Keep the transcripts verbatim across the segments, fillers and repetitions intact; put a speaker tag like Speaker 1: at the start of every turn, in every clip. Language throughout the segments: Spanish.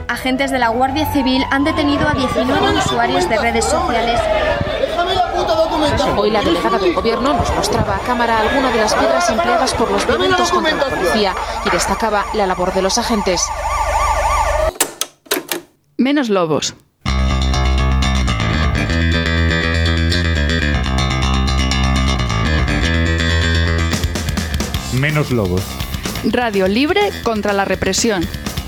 Speaker 1: Agentes de la Guardia Civil han detenido a diecinueve usuarios de redes sociales.
Speaker 2: Hoy la delegada del gobierno nos mostraba a cámara algunas de las piedras empleadas por los violentos contra la policía y destacaba la labor de los agentes.
Speaker 3: Menos lobos.
Speaker 4: Menos lobos.
Speaker 3: Radio libre contra la represión.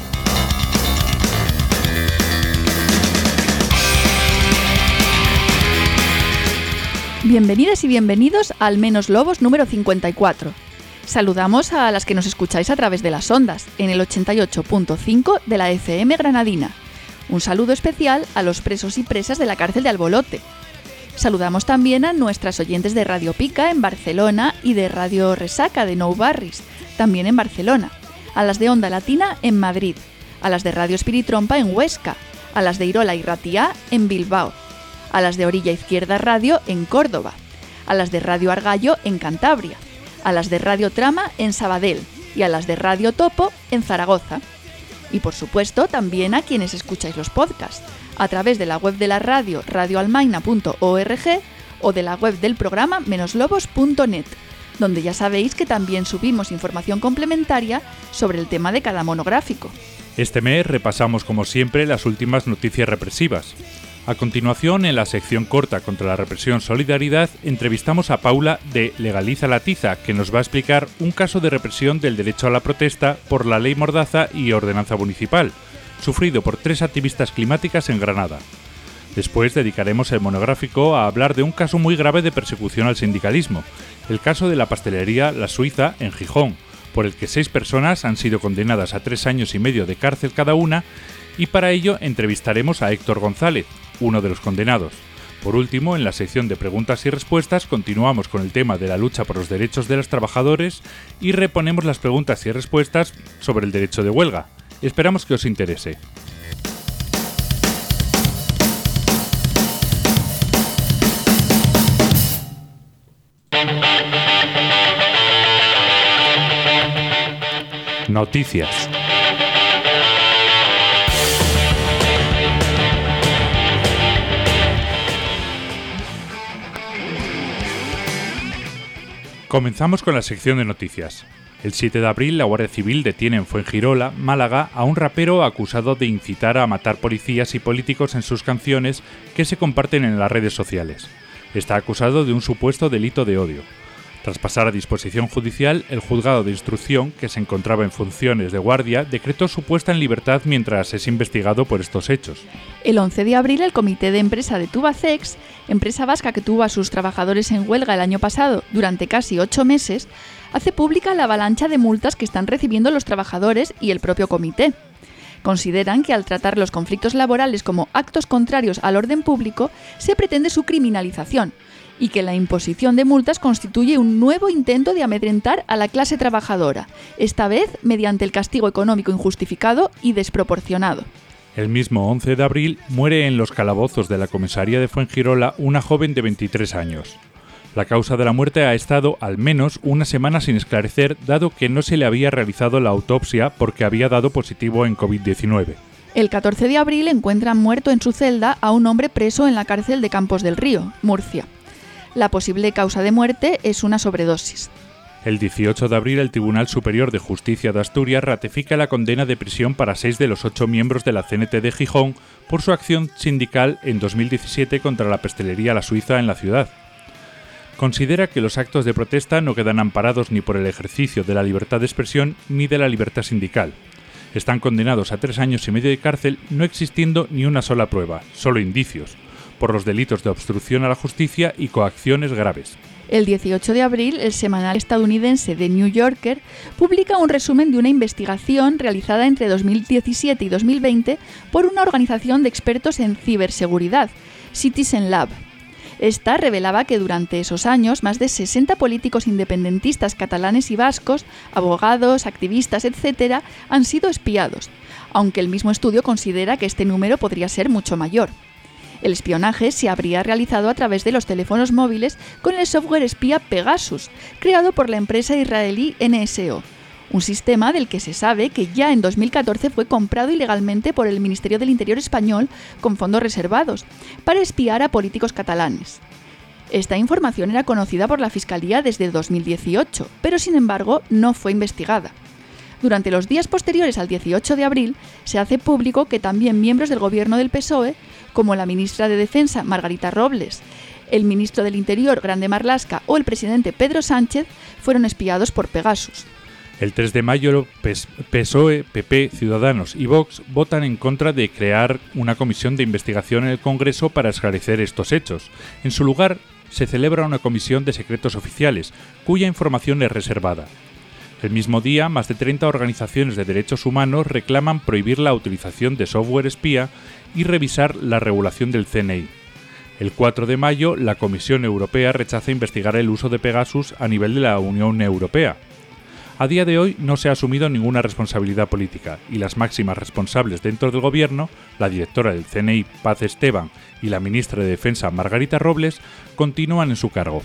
Speaker 3: Bienvenidas y bienvenidos al Menos Lobos número cincuenta y cuatro. Saludamos a las que nos escucháis a través de las ondas, en el ochenta y ocho punto cinco de la F M Granadina. Un saludo especial a los presos y presas de la cárcel de Albolote. Saludamos también a nuestras oyentes de Radio Pica en Barcelona y de Radio Resaca de Nou Barris, también en Barcelona, a las de Onda Latina en Madrid, a las de Radio Espiritrompa en Huesca, a las de Irola y Ratiá en Bilbao, a las de Orilla Izquierda Radio en Córdoba, a las de Radio Argallo en Cantabria, a las de Radio Trama en Sabadell y a las de Radio Topo en Zaragoza. Y por supuesto también a quienes escucháis los podcasts, a través de la web de la radio radioalmaina punto org o de la web del programa menos-lobos punto net, donde ya sabéis que también subimos información complementaria sobre el tema de cada monográfico.
Speaker 4: Este mes repasamos como siempre las últimas noticias represivas. A continuación, en la sección corta contra la represión Solidaridad, entrevistamos a Paula de Legaliza la Tiza, que nos va a explicar un caso de represión del derecho a la protesta por la ley Mordaza y ordenanza municipal, sufrido por tres activistas climáticas en Granada. Después dedicaremos el monográfico a hablar de un caso muy grave de persecución al sindicalismo, el caso de la pastelería La Suiza en Gijón, por el que seis personas han sido condenadas a tres años y medio de cárcel cada una, y para ello entrevistaremos a Héctor González, uno de los condenados. Por último, en la sección de preguntas y respuestas continuamos con el tema de la lucha por los derechos de los trabajadores y reponemos las preguntas y respuestas sobre el derecho de huelga. Esperamos que os interese. Noticias. Comenzamos con la sección de noticias. El siete de abril, la Guardia Civil detiene en Fuengirola, Málaga, a un rapero acusado de incitar a matar policías y políticos en sus canciones que se comparten en las redes sociales. Está acusado de un supuesto delito de odio. Tras pasar a disposición judicial, el juzgado de instrucción, que se encontraba en funciones de guardia, decretó su puesta en libertad mientras es investigado por estos hechos.
Speaker 3: El once de abril, el Comité de Empresa de Tubacex, empresa vasca que tuvo a sus trabajadores en huelga el año pasado durante casi ocho meses, hace pública la avalancha de multas que están recibiendo los trabajadores y el propio comité. Consideran que al tratar los conflictos laborales como actos contrarios al orden público, se pretende su criminalización, y que la imposición de multas constituye un nuevo intento de amedrentar a la clase trabajadora, esta vez mediante el castigo económico injustificado y desproporcionado.
Speaker 4: El mismo once de abril muere en los calabozos de la comisaría de Fuengirola una joven de veintitrés años. La causa de la muerte ha estado al menos una semana sin esclarecer, dado que no se le había realizado la autopsia porque había dado positivo en covid diecinueve.
Speaker 3: El catorce de abril encuentran muerto en su celda a un hombre preso en la cárcel de Campos del Río, Murcia. La posible causa de muerte es una sobredosis.
Speaker 4: El dieciocho de abril, el Tribunal Superior de Justicia de Asturias ratifica la condena de prisión para seis de los ocho miembros de la C N T de Gijón por su acción sindical en dos mil diecisiete contra la pastelería La Suiza en la ciudad. Considera que los actos de protesta no quedan amparados ni por el ejercicio de la libertad de expresión ni de la libertad sindical. Están condenados a tres años y medio de cárcel, no existiendo ni una sola prueba, solo indicios, por los delitos de obstrucción a la justicia y coacciones graves.
Speaker 3: El dieciocho de abril, el semanal estadounidense The New Yorker publica un resumen de una investigación realizada entre dos mil diecisiete y dos mil veinte por una organización de expertos en ciberseguridad, Citizen Lab. Esta revelaba que durante esos años más de sesenta políticos independentistas catalanes y vascos, abogados, activistas, etcétera, han sido espiados, aunque el mismo estudio considera que este número podría ser mucho mayor. El espionaje se habría realizado a través de los teléfonos móviles con el software espía Pegasus, creado por la empresa israelí N S O, un sistema del que se sabe que ya en dos mil catorce fue comprado ilegalmente por el Ministerio del Interior español con fondos reservados para espiar a políticos catalanes. Esta información era conocida por la Fiscalía desde dos mil dieciocho, pero sin embargo no fue investigada. Durante los días posteriores al dieciocho de abril se hace público que también miembros del gobierno del P S O E, como la ministra de Defensa Margarita Robles, el ministro del Interior Grande Marlaska o el presidente Pedro Sánchez, fueron espiados por Pegasus.
Speaker 4: El tres de mayo, P S O E, P P, Ciudadanos y Vox votan en contra de crear una comisión de investigación en el Congreso para esclarecer estos hechos. En su lugar, se celebra una comisión de secretos oficiales, cuya información es reservada. El mismo día, más de treinta organizaciones de derechos humanos reclaman prohibir la utilización de software espía y revisar la regulación del C N I. El cuatro de mayo, la Comisión Europea rechaza investigar el uso de Pegasus a nivel de la Unión Europea. A día de hoy no se ha asumido ninguna responsabilidad política y las máximas responsables dentro del gobierno, la directora del C N I, Paz Esteban, y la ministra de Defensa, Margarita Robles, continúan en su cargo.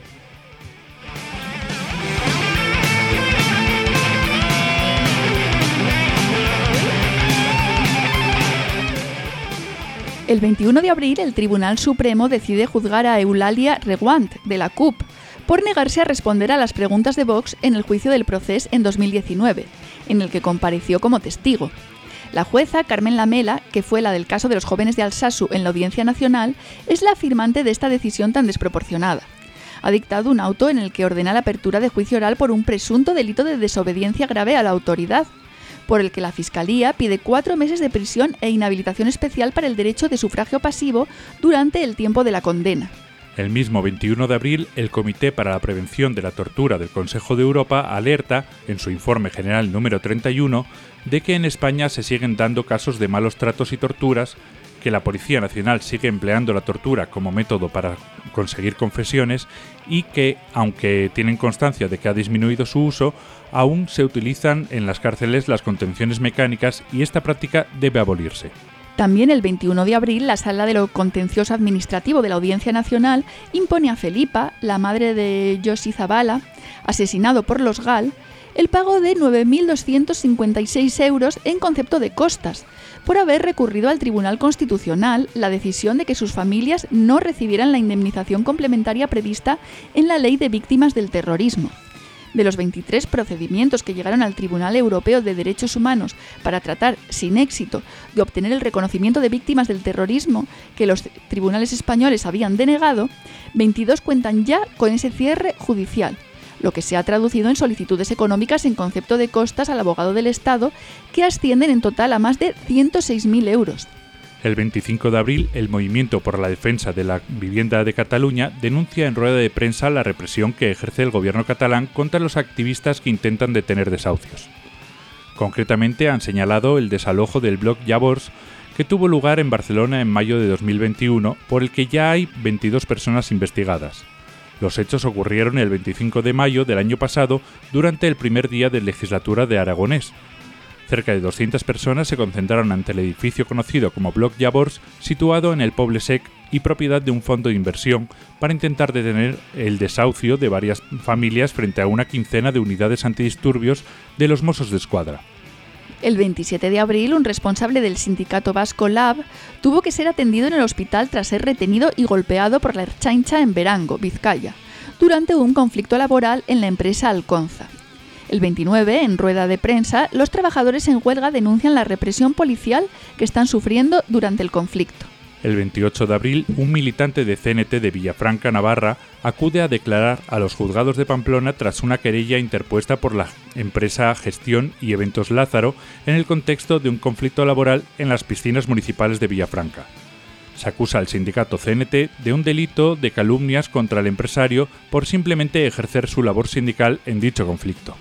Speaker 3: El veintiuno de abril, el Tribunal Supremo decide juzgar a Eulalia Reguant, de la C U P, por negarse a responder a las preguntas de Vox en el juicio del Procés en dos mil diecinueve, en el que compareció como testigo. La jueza Carmen Lamela, que fue la del caso de los jóvenes de Alsasu en la Audiencia Nacional, es la firmante de esta decisión tan desproporcionada. Ha dictado un auto en el que ordena la apertura de juicio oral por un presunto delito de desobediencia grave a la autoridad, por el que la Fiscalía pide cuatro meses de prisión e inhabilitación especial para el derecho de sufragio pasivo durante el tiempo de la condena.
Speaker 4: El mismo veintiuno de abril, el Comité para la Prevención de la Tortura del Consejo de Europa alerta, en su informe general número treinta y uno, de que en España se siguen dando casos de malos tratos y torturas, que la Policía Nacional sigue empleando la tortura como método para conseguir confesiones y que, aunque tienen constancia de que ha disminuido su uso, aún se utilizan en las cárceles las contenciones mecánicas y esta práctica debe abolirse.
Speaker 3: También el veintiuno de abril, la Sala de lo Contencioso Administrativo de la Audiencia Nacional impone a Felipa, la madre de Josi Zabala, asesinado por los GAL, el pago de nueve mil doscientos cincuenta y seis euros en concepto de costas, por haber recurrido al Tribunal Constitucional la decisión de que sus familias no recibieran la indemnización complementaria prevista en la Ley de Víctimas del Terrorismo. De los veintitrés procedimientos que llegaron al Tribunal Europeo de Derechos Humanos para tratar, sin éxito, de obtener el reconocimiento de víctimas del terrorismo que los tribunales españoles habían denegado, veintidós cuentan ya con ese cierre judicial, lo que se ha traducido en solicitudes económicas en concepto de costas al abogado del Estado, que ascienden en total a más de ciento seis mil euros.
Speaker 4: El veinticinco de abril, el Movimiento por la Defensa de la Vivienda de Cataluña denuncia en rueda de prensa la represión que ejerce el gobierno catalán contra los activistas que intentan detener desahucios. Concretamente han señalado el desalojo del bloc Llavors, que tuvo lugar en Barcelona en mayo de dos mil veintiuno, por el que ya hay veintidós personas investigadas. Los hechos ocurrieron el veinticinco de mayo del año pasado, durante el primer día de legislatura de Aragonés. Cerca de doscientas personas se concentraron ante el edificio conocido como Bloc Llavors, situado en el Poble Sec y propiedad de un fondo de inversión, para intentar detener el desahucio de varias familias frente a una quincena de unidades antidisturbios de los Mossos d'Esquadra.
Speaker 3: El veintisiete de abril, un responsable del sindicato vasco Lab tuvo que ser atendido en el hospital tras ser retenido y golpeado por la Ertzaintza en Berango, Vizcaya, durante un conflicto laboral en la empresa Alconza. El veintinueve, en rueda de prensa, los trabajadores en huelga denuncian la represión policial que están sufriendo durante el conflicto.
Speaker 4: El veintiocho de abril, un militante de C N T de Villafranca, Navarra, acude a declarar a los juzgados de Pamplona tras una querella interpuesta por la empresa Gestión y Eventos Lázaro en el contexto de un conflicto laboral en las piscinas municipales de Villafranca. Se acusa al sindicato C N T de un delito de calumnias contra el empresario por simplemente ejercer su labor sindical en dicho conflicto.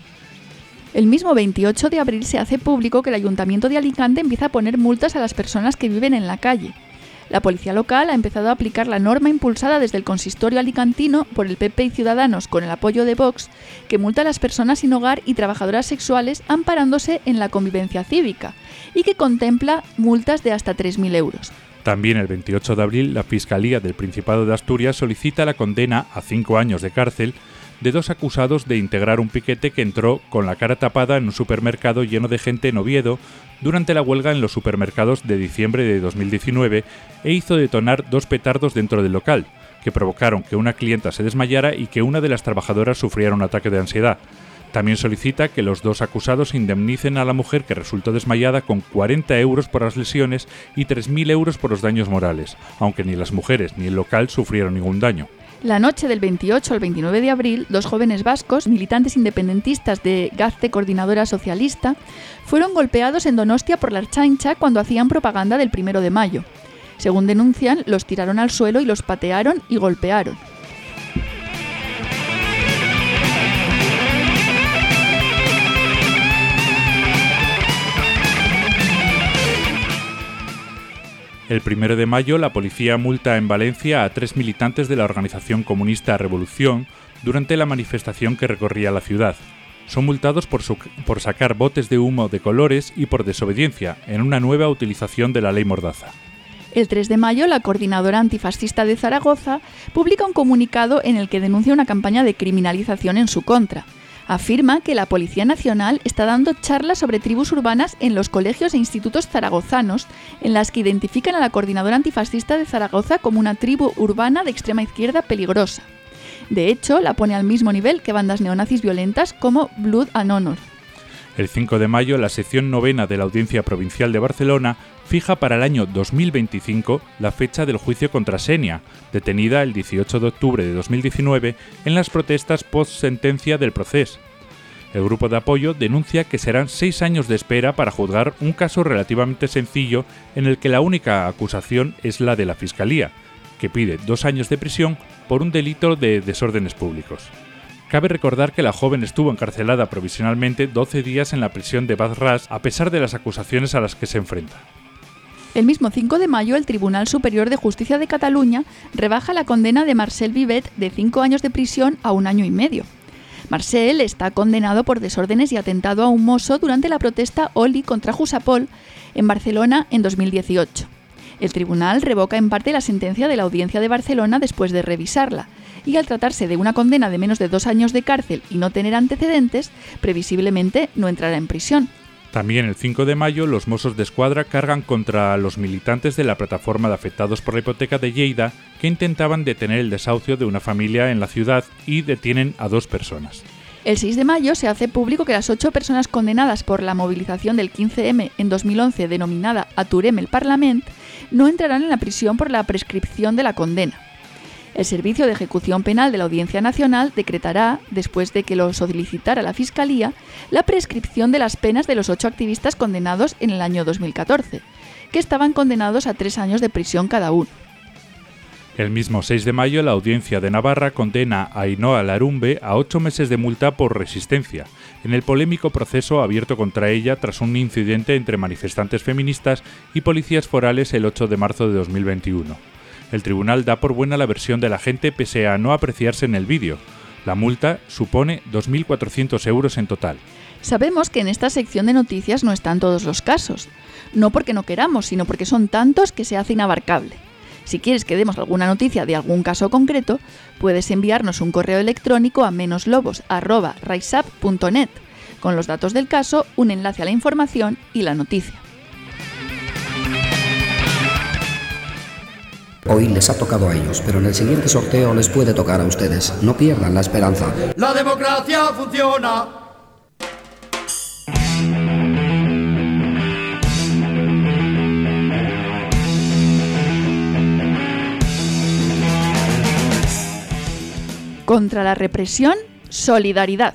Speaker 3: El mismo veintiocho de abril se hace público que el Ayuntamiento de Alicante empieza a poner multas a las personas que viven en la calle. La policía local ha empezado a aplicar la norma impulsada desde el consistorio alicantino por el P P y Ciudadanos con el apoyo de Vox, que multa a las personas sin hogar y trabajadoras sexuales amparándose en la convivencia cívica, y que contempla multas de hasta tres mil euros.
Speaker 4: También el veintiocho de abril, la Fiscalía del Principado de Asturias solicita la condena a cinco años de cárcel de dos acusados de integrar un piquete que entró con la cara tapada en un supermercado lleno de gente en Oviedo durante la huelga en los supermercados de diciembre de dos mil diecinueve e hizo detonar dos petardos dentro del local, que provocaron que una clienta se desmayara y que una de las trabajadoras sufriera un ataque de ansiedad. También solicita que los dos acusados indemnicen a la mujer que resultó desmayada con cuarenta euros por las lesiones y tres mil euros por los daños morales, aunque ni las mujeres ni el local sufrieron ningún daño.
Speaker 3: La noche del veintiocho al veintinueve de abril, dos jóvenes vascos, militantes independentistas de Gazte Coordinadora Socialista, fueron golpeados en Donostia por la Ertzaintza cuando hacían propaganda del primero de mayo. Según denuncian, los tiraron al suelo y los patearon y golpearon.
Speaker 4: El primero de mayo, la policía multa en Valencia a tres militantes de la organización comunista Revolución durante la manifestación que recorría la ciudad. Son multados por, su, por sacar botes de humo de colores y por desobediencia, en una nueva utilización de la ley Mordaza.
Speaker 3: El tres de mayo, la Coordinadora Antifascista de Zaragoza publica un comunicado en el que denuncia una campaña de criminalización en su contra. Afirma que la Policía Nacional está dando charlas sobre tribus urbanas en los colegios e institutos zaragozanos, en las que identifican a la Coordinadora Antifascista de Zaragoza como una tribu urbana de extrema izquierda peligrosa. De hecho, la pone al mismo nivel que bandas neonazis violentas como Blood and Honor.
Speaker 4: El cinco de mayo, la sección novena de la Audiencia Provincial de Barcelona fija para el año dos mil veinticinco la fecha del juicio contra Xenia, detenida el dieciocho de octubre de dos mil diecinueve en las protestas post-sentencia del procés. El grupo de apoyo denuncia que serán seis años de espera para juzgar un caso relativamente sencillo en el que la única acusación es la de la Fiscalía, que pide dos años de prisión por un delito de desórdenes públicos. Cabe recordar que la joven estuvo encarcelada provisionalmente doce días en la prisión de Baix-Ras a pesar de las acusaciones a las que se enfrenta.
Speaker 3: El mismo cinco de mayo, el Tribunal Superior de Justicia de Cataluña rebaja la condena de Marcel Vivet de cinco años de prisión a un año y medio. Marcel está condenado por desórdenes y atentado a un mozo durante la protesta Oli contra Jusapol en Barcelona en dos mil dieciocho. El tribunal revoca en parte la sentencia de la Audiencia de Barcelona después de revisarla, y al tratarse de una condena de menos de dos años de cárcel y no tener antecedentes, previsiblemente no entrará en prisión.
Speaker 4: También el cinco de mayo, los Mossos d'Esquadra cargan contra los militantes de la plataforma de afectados por la hipoteca de Lleida que intentaban detener el desahucio de una familia en la ciudad y detienen a dos personas.
Speaker 3: El seis de mayo se hace público que las ocho personas condenadas por la movilización del quince eme en dos mil once denominada Aturem el Parlament no entrarán en la prisión por la prescripción de la condena. El Servicio de Ejecución Penal de la Audiencia Nacional decretará, después de que lo solicitara la Fiscalía, la prescripción de las penas de los ocho activistas condenados en el año dos mil catorce, que estaban condenados a tres años de prisión cada uno.
Speaker 4: El mismo seis de mayo, la Audiencia de Navarra condena a Ainhoa Larumbe a ocho meses de multa por resistencia, en el polémico proceso abierto contra ella tras un incidente entre manifestantes feministas y policías forales el ocho de marzo de dos mil veintiuno. El tribunal da por buena la versión de la gente pese a no apreciarse en el vídeo. La multa supone dos mil cuatrocientos euros en total.
Speaker 3: Sabemos que en esta sección de noticias no están todos los casos, no porque no queramos, sino porque son tantos que se hace inabarcable. Si quieres que demos alguna noticia de algún caso concreto, puedes enviarnos un correo electrónico a meноslobos arroba riseup punto net con los datos del caso, un enlace a la información y la noticia.
Speaker 5: Hoy les ha tocado a ellos, pero en el siguiente sorteo les puede tocar a ustedes. No pierdan la esperanza.
Speaker 6: La democracia funciona.
Speaker 3: Contra la represión, solidaridad.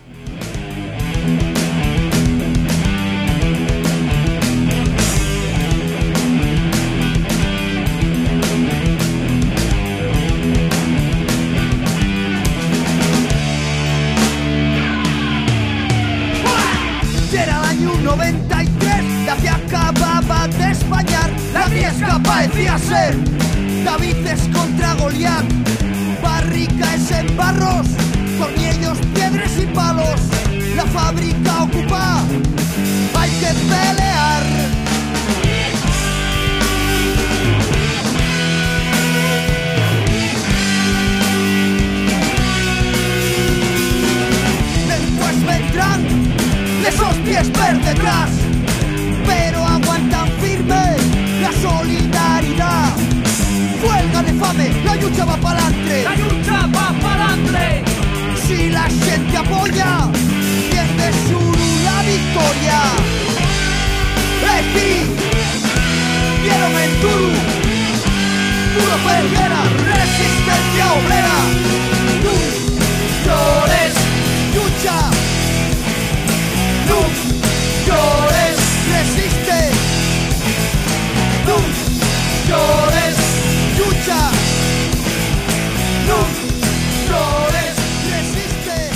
Speaker 6: noventa y tres, David acababa de españar. La Briesca parecía ser Davides contra Goliat. Barricas en barros, tornillos, piedras y palos. La fábrica ocupa, hay que pelear. lucha va pa'lante,
Speaker 7: la lucha va pa'lante.
Speaker 6: Si la gente apoya, pierde solo la victoria. Eti, quiero menturu, puro perguera, resistencia obrera. Tú llores, lucha, tú llores, resiste. Tú llores, lucha, tú llores, resiste.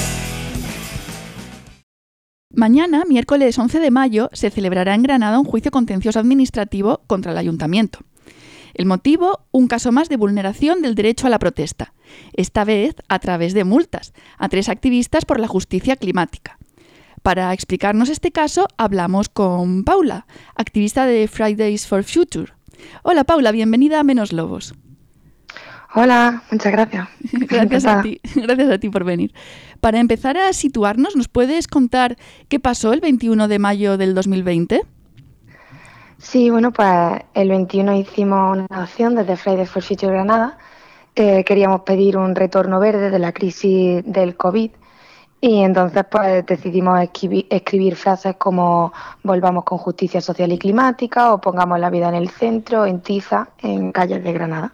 Speaker 3: Mañana, miércoles once de mayo, se celebrará en Granada un juicio contencioso administrativo contra el ayuntamiento. El motivo, un caso más de vulneración del derecho a la protesta, esta vez a través de multas, a tres activistas por la justicia climática. Para explicarnos este caso, hablamos con Paula, activista de Fridays for Future. Hola Paula, bienvenida a Menos Lobos.
Speaker 8: Hola, muchas gracias.
Speaker 3: Gracias a ti, gracias a ti por venir. Para empezar a situarnos, ¿nos puedes contar qué pasó el veintiuno de mayo del dos mil veinte?
Speaker 8: Sí, bueno, pues el veintiuno hicimos una acción desde Fridays for Future Granada. Eh, queríamos pedir un retorno verde de la crisis del COVID y entonces pues decidimos escribir, escribir frases como volvamos con justicia social y climática o pongamos la vida en el centro, en tiza, en calles de Granada.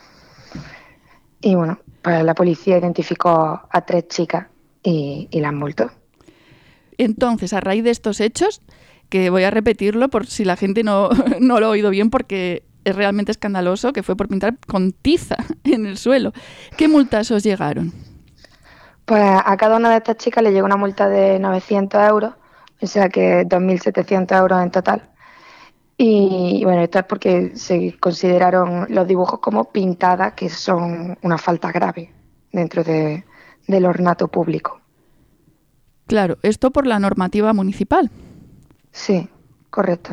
Speaker 8: Y bueno, pues la policía identificó a tres chicas y, y las multó.
Speaker 3: Entonces, a raíz de estos hechos, que voy a repetirlo por si la gente no, no lo ha oído bien porque es realmente escandaloso, que fue por pintar con tiza en el suelo. ¿Qué multas os llegaron?
Speaker 8: Pues a cada una de estas chicas le llegó una multa de novecientos euros, o sea que dos mil setecientos euros en total. Y bueno, esto es porque se consideraron los dibujos como pintadas, que son una falta grave dentro de, del ornato público.
Speaker 3: Claro, esto por la normativa municipal.
Speaker 8: Sí, correcto.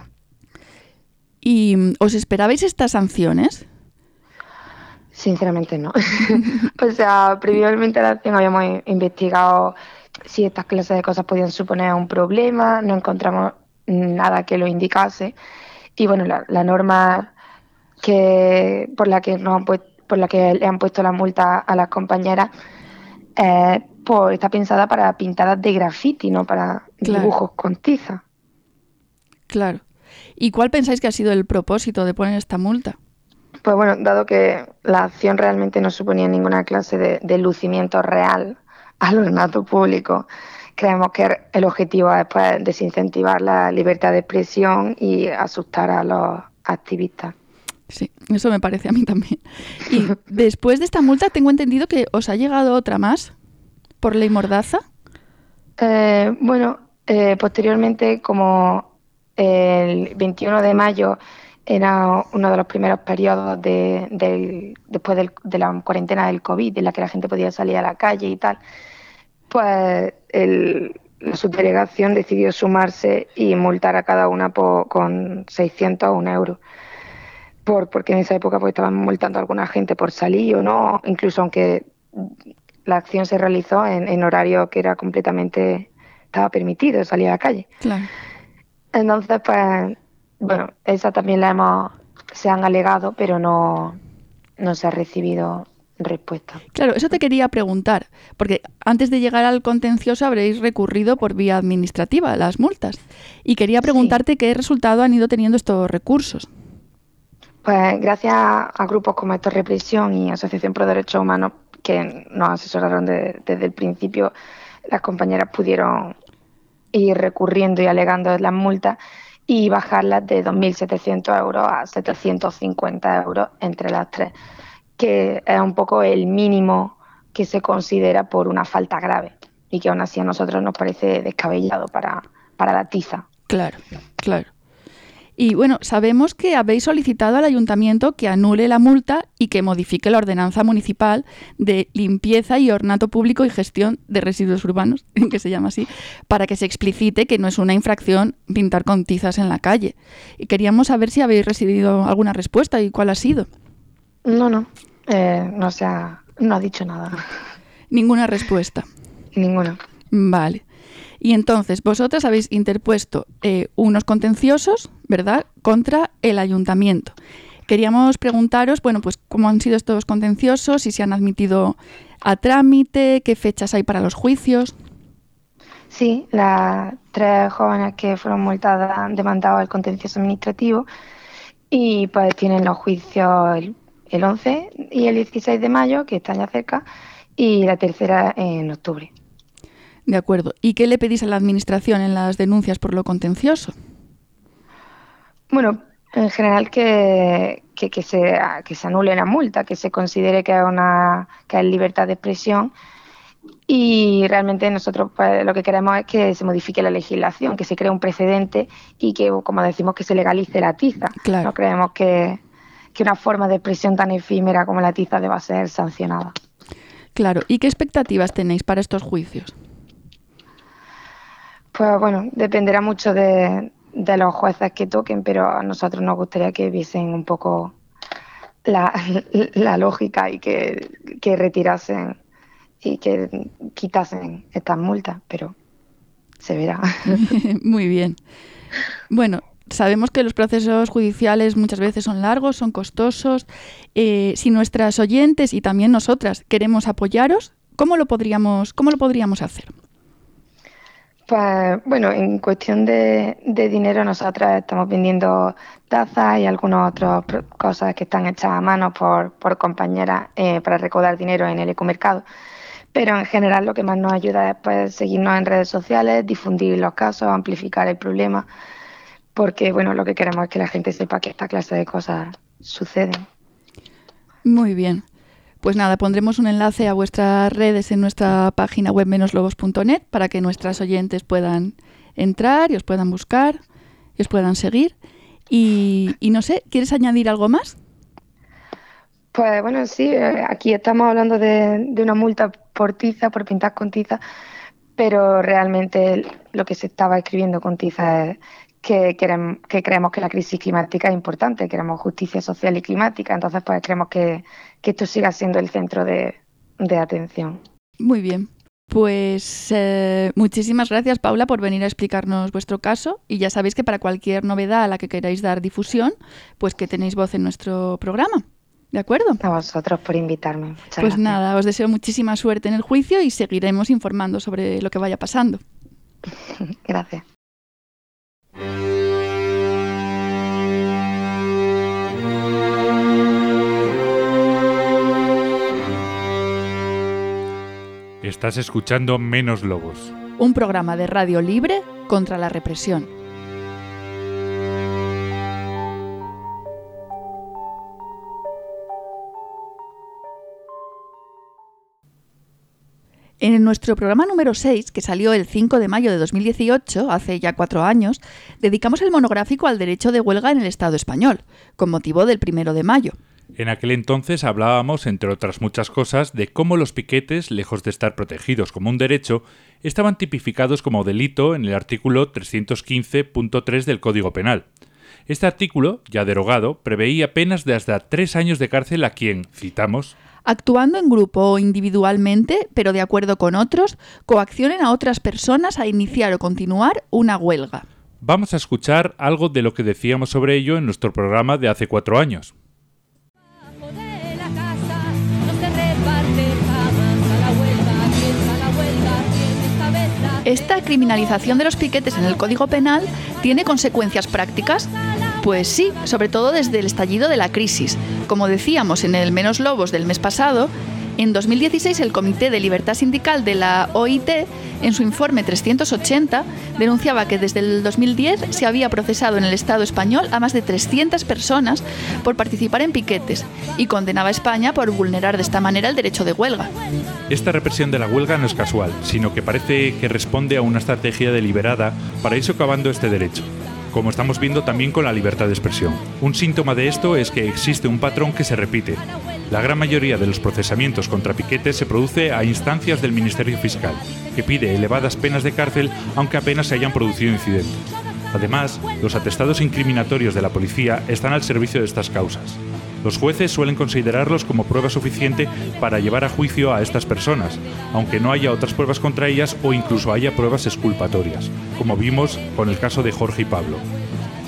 Speaker 3: ¿Y os esperabais estas sanciones?
Speaker 8: Sinceramente no. O sea, previamente a la acción habíamos investigado si estas clases de cosas podían suponer un problema, no encontramos nada que lo indicase. Y bueno, la, la norma que por la que nos han puesto, por la que le han puesto la multa a las compañeras eh, pues está pensada para pintadas de graffiti, no para
Speaker 3: claro.
Speaker 8: dibujos con tiza.
Speaker 3: Claro. ¿Y cuál pensáis que ha sido el propósito de poner esta multa?
Speaker 8: Pues bueno, dado que la acción realmente no suponía ninguna clase de, de lucimiento real al ornato público, creemos que el objetivo es pues, desincentivar la libertad de expresión y asustar a los activistas.
Speaker 3: Sí, eso me parece a mí también. Y después de esta multa tengo entendido que os ha llegado otra más por ley Mordaza.
Speaker 8: Eh, bueno, eh, posteriormente, como el veintiuno de mayo era uno de los primeros periodos de, de, después del, de la cuarentena del COVID, en la que la gente podía salir a la calle y tal, pues el, la subdelegación decidió sumarse y multar a cada una por, con seiscientos un euros. Por, porque en esa época pues estaban multando a alguna gente por salir o no, incluso aunque la acción se realizó en, en horario que era completamente, estaba permitido salir a la calle.
Speaker 3: Claro.
Speaker 8: Entonces, pues, bueno, esa también la hemos, se han alegado, pero no, no se ha recibido respuesta.
Speaker 3: Claro, eso te quería preguntar, porque antes de llegar al contencioso habréis recurrido por vía administrativa a las multas. Y quería preguntarte sí. qué resultado han ido teniendo estos recursos.
Speaker 8: Pues gracias a grupos como Esto Represión y Asociación Pro Derechos Humanos, que nos asesoraron de, desde el principio, las compañeras pudieron ir recurriendo y alegando las multas y bajarlas de dos mil setecientos euros a setecientos cincuenta euros entre las tres, que es un poco el mínimo que se considera por una falta grave y que aún así a nosotros nos parece descabellado para, para la tiza.
Speaker 3: Claro, claro. Y bueno, sabemos que habéis solicitado al ayuntamiento que anule la multa y que modifique la ordenanza municipal de limpieza y ornato público y gestión de residuos urbanos, que se llama así, para que se explicite que no es una infracción pintar con tizas en la calle. Y queríamos saber si habéis recibido alguna respuesta y cuál ha sido.
Speaker 8: No, no, eh, no se ha, no ha dicho nada.
Speaker 3: Ninguna respuesta.
Speaker 8: Ninguna.
Speaker 3: Vale. Y entonces, vosotras habéis interpuesto eh, unos contenciosos, ¿verdad?, contra el ayuntamiento. Queríamos preguntaros, bueno, pues cómo han sido estos contenciosos, si se han admitido a trámite, qué fechas hay para los juicios.
Speaker 8: Sí, las tres jóvenes que fueron multadas han demandado el contencioso administrativo y pues tienen los juicios el, el once y el dieciséis de mayo, que están ya cerca, y la tercera en octubre.
Speaker 3: De acuerdo. ¿Y qué le pedís a la Administración en las denuncias por lo contencioso?
Speaker 8: Bueno, en general que, que, que, se, que se anule la multa, que se considere que es, una, que es libertad de expresión, y realmente nosotros pues, lo que queremos es que se modifique la legislación, que se cree un precedente y que, como decimos, que se legalice la tiza.
Speaker 3: Claro.
Speaker 8: No creemos que, que una forma de expresión tan efímera como la tiza deba ser sancionada.
Speaker 3: Claro. ¿Y qué expectativas tenéis para estos juicios?
Speaker 8: Pues bueno, dependerá mucho de, de los jueces que toquen, pero a nosotros nos gustaría que viesen un poco la, la lógica y que, que retirasen y que quitasen estas multas, pero se verá.
Speaker 3: Muy bien. Bueno, sabemos que los procesos judiciales muchas veces son largos, son costosos. Eh, si nuestras oyentes y también nosotras queremos apoyaros, ¿cómo lo podríamos, cómo lo podríamos hacer?
Speaker 8: Pues bueno, en cuestión de, de dinero nosotras estamos vendiendo tazas y algunas otras cosas que están hechas a mano por, por compañeras eh, para recaudar dinero en el ecomercado. Pero en general lo que más nos ayuda es pues, seguirnos en redes sociales, difundir los casos, amplificar el problema, porque bueno, lo que queremos es que la gente sepa que esta clase de cosas suceden.
Speaker 3: Muy bien. Pues nada, pondremos un enlace a vuestras redes en nuestra página web menos lobos punto net para que nuestras oyentes puedan entrar y os puedan buscar y os puedan seguir. Y, y no sé, ¿quieres añadir algo más?
Speaker 8: Pues bueno, sí, aquí estamos hablando de, de una multa por tiza, por pintar con tiza, pero realmente lo que se estaba escribiendo con tiza es que, queremos, que creemos que la crisis climática es importante, queremos justicia social y climática, entonces pues creemos que, que esto siga siendo el centro de, de atención.
Speaker 3: Muy bien. Pues eh, muchísimas gracias, Paula, por venir a explicarnos vuestro caso, y ya sabéis que para cualquier novedad a la que queráis dar difusión, pues que tenéis voz en nuestro programa. ¿De acuerdo?
Speaker 8: A vosotros por invitarme. Muchas
Speaker 3: pues
Speaker 8: gracias.
Speaker 3: Nada, os deseo muchísima suerte en el juicio y seguiremos informando sobre lo que vaya pasando.
Speaker 8: Gracias.
Speaker 4: Estás escuchando Menos Lobos,
Speaker 3: un programa de radio libre contra la represión. En nuestro programa número seis, que salió el cinco de mayo de dos mil dieciocho, hace ya cuatro años, dedicamos el monográfico al derecho de huelga en el Estado español, con motivo del primero de mayo.
Speaker 4: En aquel entonces hablábamos, entre otras muchas cosas, de cómo los piquetes, lejos de estar protegidos como un derecho, estaban tipificados como delito en el artículo trescientos quince punto tres del Código Penal. Este artículo, ya derogado, preveía penas de hasta tres años de cárcel a quien, citamos,
Speaker 3: actuando en grupo o individualmente, pero de acuerdo con otros, coaccionen a otras personas a iniciar o continuar una huelga.
Speaker 4: Vamos a escuchar algo de lo que decíamos sobre ello en nuestro programa de hace cuatro años.
Speaker 3: ¿Esta criminalización de los piquetes en el Código Penal tiene consecuencias prácticas? Pues sí, sobre todo desde el estallido de la crisis. Como decíamos en el Menos Lobos del mes pasado, en dos mil dieciséis el Comité de Libertad Sindical de la O I T, en su informe trescientos ochenta, denunciaba que desde el dos mil diez se había procesado en el Estado español a más de trescientas personas por participar en piquetes y condenaba a España por vulnerar de esta manera el derecho de huelga.
Speaker 4: Esta represión de la huelga no es casual, sino que parece que responde a una estrategia deliberada para ir socavando este derecho, como estamos viendo también con la libertad de expresión. Un síntoma de esto es que existe un patrón que se repite. La gran mayoría de los procesamientos contra piquetes se produce a instancias del Ministerio Fiscal, que pide elevadas penas de cárcel aunque apenas se hayan producido incidentes. Además, los atestados incriminatorios de la policía están al servicio de estas causas. Los jueces suelen considerarlos como prueba suficiente para llevar a juicio a estas personas, aunque no haya otras pruebas contra ellas o incluso haya pruebas exculpatorias, como vimos con el caso de Jorge y Pablo.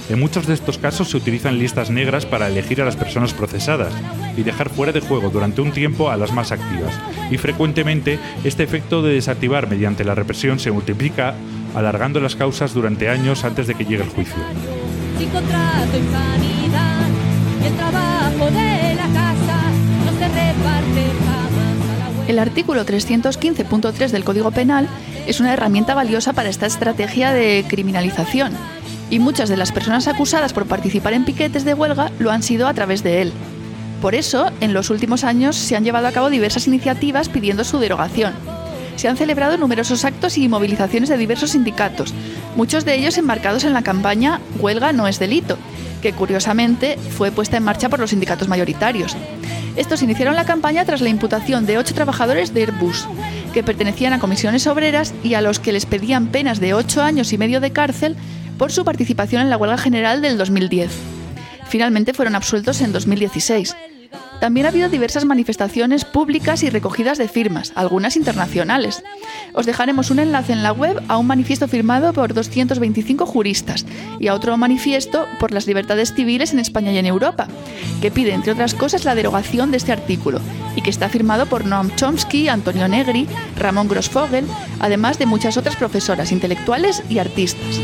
Speaker 4: En muchos de estos casos se utilizan listas negras para elegir a las personas procesadas y dejar fuera de juego durante un tiempo a las más activas. Y frecuentemente este efecto de desactivar mediante la represión se multiplica, alargando las causas durante años antes de que llegue el juicio.
Speaker 7: Sin contrato, impanidad, y el trabajo de la casa no se reparte jamás a la vuelta.
Speaker 3: El artículo trescientos quince punto tres del Código Penal es una herramienta valiosa para esta estrategia de criminalización, y muchas de las personas acusadas por participar en piquetes de huelga lo han sido a través de él. Por eso, en los últimos años se han llevado a cabo diversas iniciativas pidiendo su derogación. Se han celebrado numerosos actos y movilizaciones de diversos sindicatos, muchos de ellos enmarcados en la campaña Huelga no es delito, que curiosamente fue puesta en marcha por los sindicatos mayoritarios. Estos iniciaron la campaña tras la imputación de ocho trabajadores de Airbus, que pertenecían a comisiones obreras y a los que les pedían penas de ocho años y medio de cárcel por su participación en la huelga general del dos mil diez. Finalmente fueron absueltos en dos mil dieciséis. También ha habido diversas manifestaciones públicas y recogidas de firmas, algunas internacionales. Os dejaremos un enlace en la web a un manifiesto firmado por doscientos veinticinco juristas y a otro manifiesto por las libertades civiles en España y en Europa, que pide, entre otras cosas, la derogación de este artículo y que está firmado por Noam Chomsky, Antonio Negri, Ramón Grossfogel, además de muchas otras profesoras, intelectuales y artistas.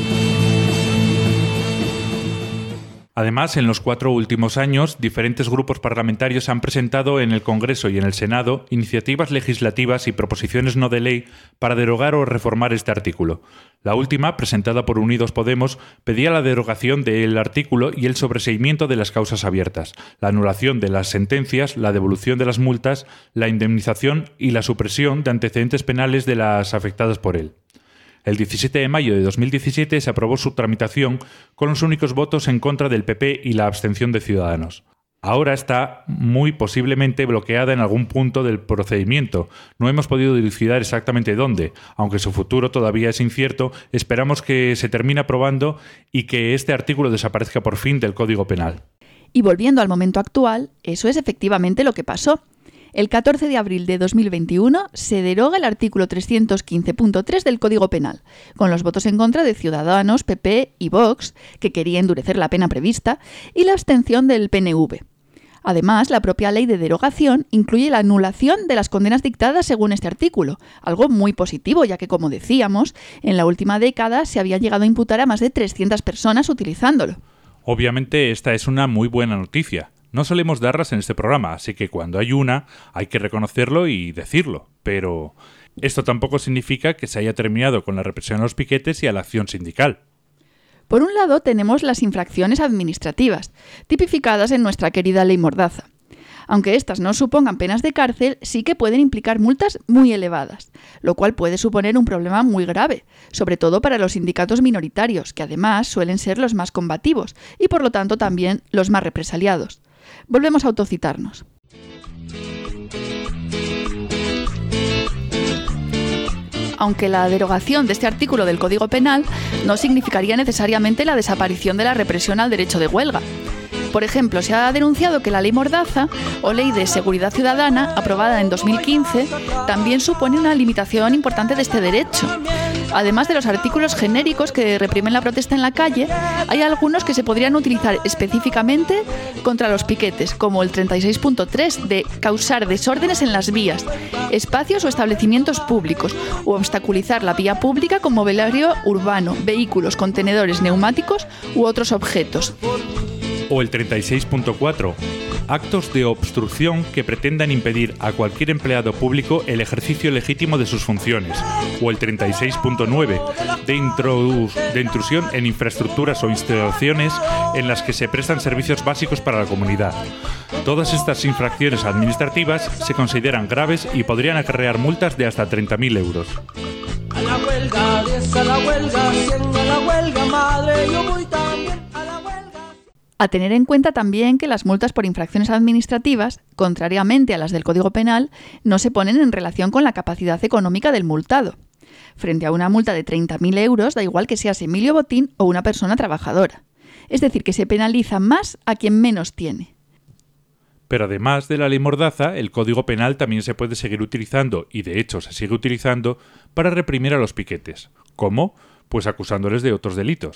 Speaker 4: Además, en los cuatro últimos años, diferentes grupos parlamentarios han presentado en el Congreso y en el Senado iniciativas legislativas y proposiciones no de ley para derogar o reformar este artículo. La última, presentada por Unidos Podemos, pedía la derogación del artículo y el sobreseimiento de las causas abiertas, la anulación de las sentencias, la devolución de las multas, la indemnización y la supresión de antecedentes penales de las afectadas por él. El diecisiete de mayo de dos mil diecisiete se aprobó su tramitación con los únicos votos en contra del P P y la abstención de Ciudadanos. Ahora está muy posiblemente bloqueada en algún punto del procedimiento. No hemos podido dilucidar exactamente dónde. Aunque su futuro todavía es incierto, esperamos que se termine aprobando y que este artículo desaparezca por fin del Código Penal.
Speaker 3: Y volviendo al momento actual, eso es efectivamente lo que pasó. El catorce de abril de dos mil veintiuno se deroga el artículo trescientos quince punto tres del Código Penal, con los votos en contra de Ciudadanos, P P y Vox, que quería endurecer la pena prevista, y la abstención del P N V. Además, la propia ley de derogación incluye la anulación de las condenas dictadas según este artículo, algo muy positivo, ya que, como decíamos, en la última década se había llegado a imputar a más de trescientas personas utilizándolo.
Speaker 4: Obviamente, esta es una muy buena noticia. No solemos darlas en este programa, así que cuando hay una, hay que reconocerlo y decirlo. Pero esto tampoco significa que se haya terminado con la represión a los piquetes y a la acción sindical.
Speaker 3: Por un lado, tenemos las infracciones administrativas, tipificadas en nuestra querida Ley Mordaza. Aunque estas no supongan penas de cárcel, sí que pueden implicar multas muy elevadas, lo cual puede suponer un problema muy grave, sobre todo para los sindicatos minoritarios, que además suelen ser los más combativos y por lo tanto también los más represaliados. Volvemos a autocitarnos. Aunque la derogación de este artículo del Código Penal no significaría necesariamente la desaparición de la represión al derecho de huelga. Por ejemplo, se ha denunciado que la Ley Mordaza, o Ley de Seguridad Ciudadana, aprobada en dos mil quince, también supone una limitación importante de este derecho. Además de los artículos genéricos que reprimen la protesta en la calle, hay algunos que se podrían utilizar específicamente contra los piquetes, como el treinta y seis punto tres de causar desórdenes en las vías, espacios o establecimientos públicos, o obstaculizar la vía pública con mobiliario urbano, vehículos, contenedores, neumáticos u otros objetos.
Speaker 4: O el treinta y seis punto cuatro. Actos de obstrucción que pretendan impedir a cualquier empleado público el ejercicio legítimo de sus funciones. O el treinta y seis punto nueve. De, intrus- de intrusión en infraestructuras o instalaciones en las que se prestan servicios básicos para la comunidad. Todas estas infracciones administrativas se consideran graves y podrían acarrear multas de hasta treinta mil euros.
Speaker 6: A la huelga, diez a la huelga, cien a la huelga, madre, yo voy también a la huelga.
Speaker 3: A tener en cuenta también que las multas por infracciones administrativas, contrariamente a las del Código Penal, no se ponen en relación con la capacidad económica del multado. Frente a una multa de treinta mil euros, da igual que seas Emilio Botín o una persona trabajadora. Es decir, que se penaliza más a quien menos tiene.
Speaker 4: Pero además de la Ley Mordaza, el Código Penal también se puede seguir utilizando, y de hecho se sigue utilizando, para reprimir a los piquetes. ¿Cómo? Pues acusándoles de otros delitos,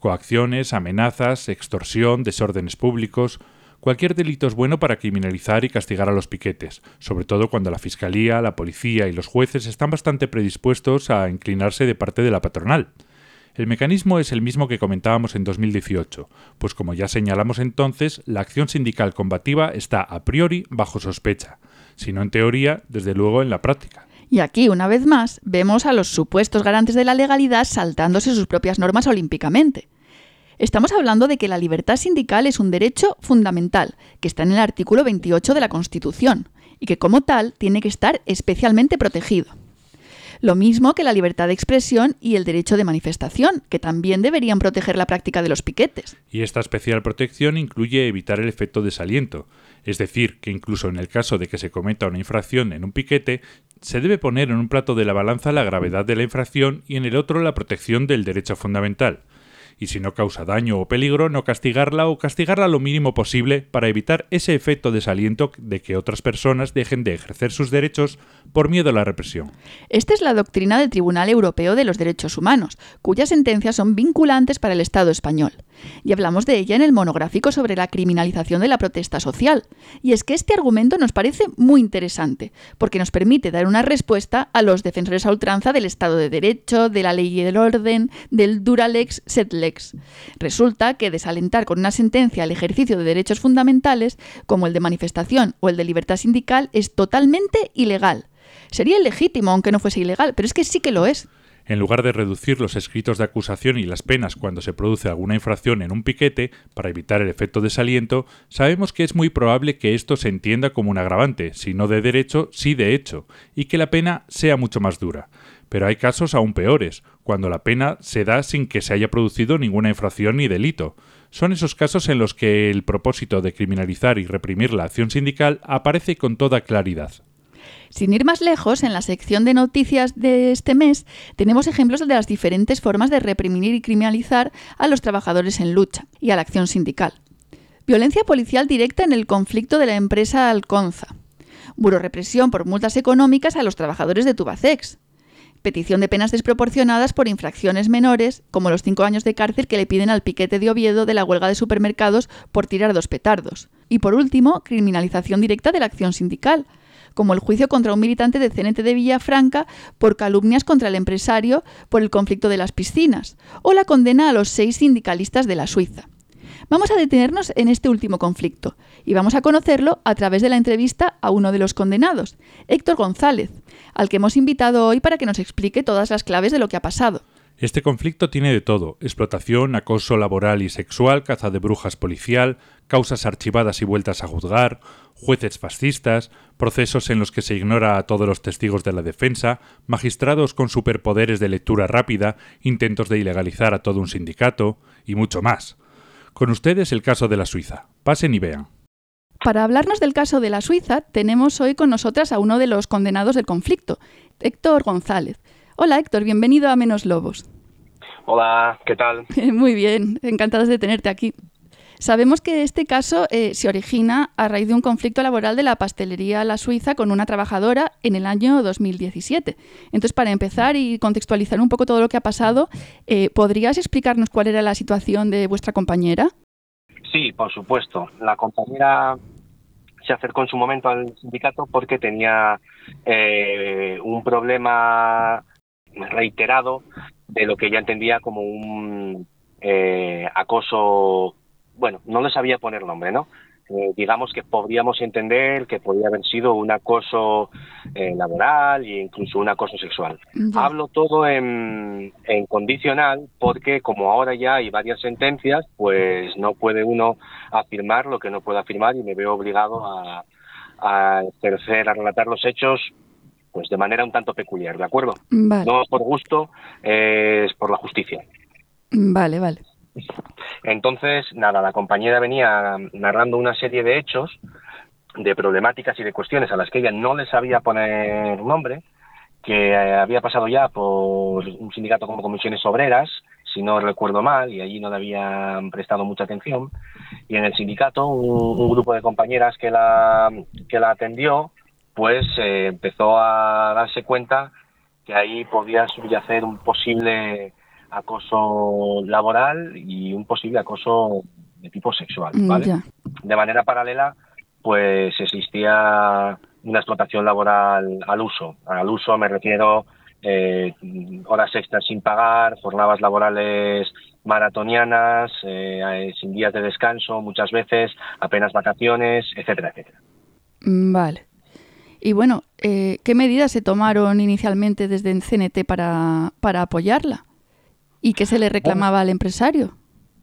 Speaker 4: Coacciones, amenazas, extorsión, desórdenes públicos. Cualquier delito es bueno para criminalizar y castigar a los piquetes, sobre todo cuando la Fiscalía, la Policía y los jueces están bastante predispuestos a inclinarse de parte de la patronal. El mecanismo es el mismo que comentábamos en dos mil dieciocho, pues como ya señalamos entonces, la acción sindical combativa está a priori bajo sospecha, si no en teoría, desde luego en la práctica.
Speaker 3: Y aquí, una vez más, vemos a los supuestos garantes de la legalidad saltándose sus propias normas olímpicamente. Estamos hablando de que la libertad sindical es un derecho fundamental, que está en el artículo veintiocho de la Constitución, y que como tal tiene que estar especialmente protegido. Lo mismo que la libertad de expresión y el derecho de manifestación, que también deberían proteger la práctica de los piquetes.
Speaker 4: Y esta especial protección incluye evitar el efecto desaliento, es decir, que incluso en el caso de que se cometa una infracción en un piquete, se debe poner en un plato de la balanza la gravedad de la infracción y en el otro la protección del derecho fundamental. Y si no causa daño o peligro, no castigarla o castigarla lo mínimo posible para evitar ese efecto desaliento de que otras personas dejen de ejercer sus derechos por miedo a la represión.
Speaker 3: Esta es la doctrina del Tribunal Europeo de los Derechos Humanos, cuyas sentencias son vinculantes para el Estado español. Y hablamos de ella en el monográfico sobre la criminalización de la protesta social. Y es que este argumento nos parece muy interesante, porque nos permite dar una respuesta a los defensores a ultranza del Estado de Derecho, de la ley y del orden, del dura lex sed lex. Resulta que desalentar con una sentencia el ejercicio de derechos fundamentales, como el de manifestación o el de libertad sindical, es totalmente ilegal. Sería ilegítimo aunque no fuese ilegal, pero es que sí que lo es.
Speaker 4: En lugar de reducir los escritos de acusación y las penas cuando se produce alguna infracción en un piquete, para evitar el efecto desaliento, sabemos que es muy probable que esto se entienda como un agravante, si no de derecho, sí de hecho, y que la pena sea mucho más dura. Pero hay casos aún peores, cuando la pena se da sin que se haya producido ninguna infracción ni delito. Son esos casos en los que el propósito de criminalizar y reprimir la acción sindical aparece con toda claridad.
Speaker 3: Sin ir más lejos, en la sección de noticias de este mes tenemos ejemplos de las diferentes formas de reprimir y criminalizar a los trabajadores en lucha y a la acción sindical. Violencia policial directa en el conflicto de la empresa Alconza. Burorepresión por multas económicas a los trabajadores de Tubacex. Petición de penas desproporcionadas por infracciones menores, como los cinco años de cárcel que le piden al piquete de Oviedo de la huelga de supermercados por tirar dos petardos. Y por último, criminalización directa de la acción sindical, como el juicio contra un militante de C N T de Villafranca por calumnias contra el empresario por el conflicto de las piscinas, o la condena a los seis sindicalistas de la Suiza. Vamos a detenernos en este último conflicto y vamos a conocerlo a través de la entrevista a uno de los condenados, Héctor González, al que hemos invitado hoy para que nos explique todas las claves de lo que ha pasado.
Speaker 4: Este conflicto tiene de todo: explotación, acoso laboral y sexual, caza de brujas policial, causas archivadas y vueltas a juzgar, jueces fascistas, procesos en los que se ignora a todos los testigos de la defensa, magistrados con superpoderes de lectura rápida, intentos de ilegalizar a todo un sindicato y mucho más. Con ustedes el caso de la Suiza. Pasen y vean.
Speaker 3: Para hablarnos del caso de la Suiza, tenemos hoy con nosotras a uno de los condenados del conflicto, Héctor González. Hola Héctor, bienvenido a Menos Lobos.
Speaker 9: Hola, ¿qué tal?
Speaker 3: Muy bien, encantados de tenerte aquí. Sabemos que este caso eh, se origina a raíz de un conflicto laboral de la pastelería La Suiza con una trabajadora en el año dos mil diecisiete. Entonces, para empezar y contextualizar un poco todo lo que ha pasado, eh, ¿podrías explicarnos cuál era la situación de vuestra compañera?
Speaker 9: Sí, por supuesto. La compañera se acercó en su momento al sindicato porque tenía eh, un problema reiterado de lo que ella entendía como un eh, acoso. Bueno, no le sabía poner nombre, ¿no? Eh, digamos que podríamos entender que podría haber sido un acoso eh, laboral e incluso un acoso sexual. Ya. Hablo todo en, en condicional porque como ahora ya hay varias sentencias, pues no puede uno afirmar lo que no puede afirmar y me veo obligado a, a ejercer, a relatar los hechos pues de manera un tanto peculiar, ¿de acuerdo?
Speaker 3: Vale.
Speaker 9: No es por gusto, eh, es por la justicia.
Speaker 3: Vale, vale.
Speaker 9: Entonces, nada, la compañera venía narrando una serie de hechos, de problemáticas y de cuestiones a las que ella no le sabía poner nombre, que eh, había pasado ya por un sindicato como Comisiones Obreras, si no recuerdo mal, y allí no le habían prestado mucha atención, y en el sindicato un, un grupo de compañeras que la, que la atendió, pues eh, empezó a darse cuenta que ahí podía subyacer un posible acoso laboral y un posible acoso de tipo sexual, ¿vale?
Speaker 3: Ya.
Speaker 9: De manera paralela, pues existía una explotación laboral al uso. Al uso me refiero eh, horas extras sin pagar, jornadas laborales maratonianas, eh, sin días de descanso, muchas veces apenas vacaciones, etcétera, etcétera.
Speaker 3: Vale. Y bueno, eh, ¿qué medidas se tomaron inicialmente desde el C N T para, para apoyarla? ¿Y qué se le reclamaba al empresario?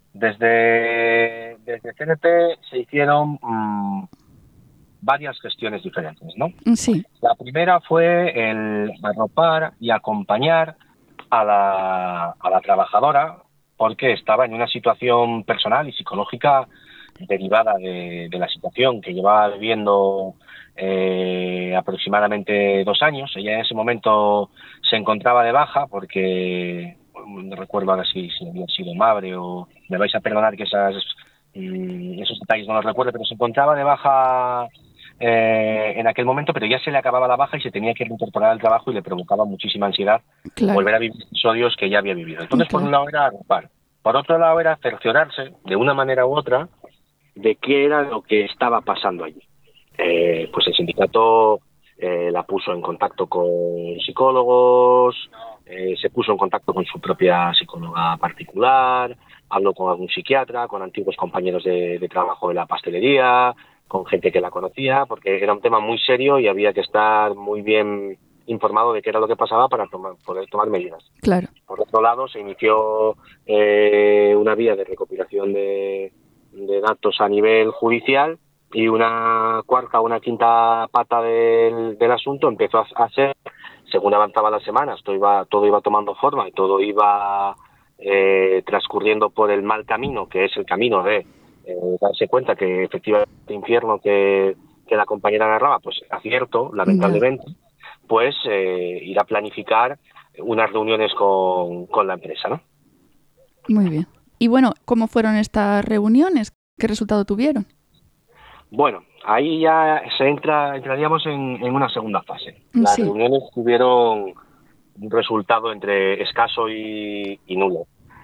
Speaker 9: Desde, desde C N T se hicieron mmm, varias gestiones diferentes, ¿no?
Speaker 3: Sí.
Speaker 9: La primera fue el arropar y acompañar a la, a la trabajadora porque estaba en una situación personal y psicológica derivada de, de la situación que llevaba viviendo eh, aproximadamente dos años. Ella en ese momento se encontraba de baja porque, no recuerdo ahora si, si había sido madre o... Me vais a perdonar que esas, esos detalles no los recuerdo, pero se encontraba de baja eh, en aquel momento, pero ya se le acababa la baja y se tenía que reincorporar al trabajo y le provocaba muchísima ansiedad claro. volver a vivir episodios que ya había vivido. Entonces, okay. por un lado era arropar. Por otro lado era cerciorarse, de una manera u otra, de qué era lo que estaba pasando allí. Eh, pues el sindicato eh, la puso en contacto con psicólogos, eh, se puso en contacto con su propia psicóloga particular, habló con algún psiquiatra, con antiguos compañeros de, de trabajo de la pastelería, con gente que la conocía, porque era un tema muy serio y había que estar muy bien informado de qué era lo que pasaba para tomar, poder tomar medidas.
Speaker 3: Claro.
Speaker 9: Por otro lado, se inició eh, una vía de recopilación de, de datos a nivel judicial y una cuarta o una quinta pata del, del asunto empezó a, a ser, según avanzaba la semana, todo iba, todo iba tomando forma y todo iba eh, transcurriendo por el mal camino, que es el camino de eh, darse cuenta que efectivamente el infierno que, que la compañera narraba, pues era cierto, lamentablemente, no. pues eh, ir a planificar unas reuniones con, con la empresa, ¿no?
Speaker 3: Muy bien. Y bueno, ¿cómo fueron estas reuniones? ¿Qué resultado tuvieron?
Speaker 9: Bueno, ahí ya se entra, entraríamos en, en una segunda fase. Las
Speaker 3: sí.
Speaker 9: reuniones tuvieron un resultado entre escaso y, y nulo.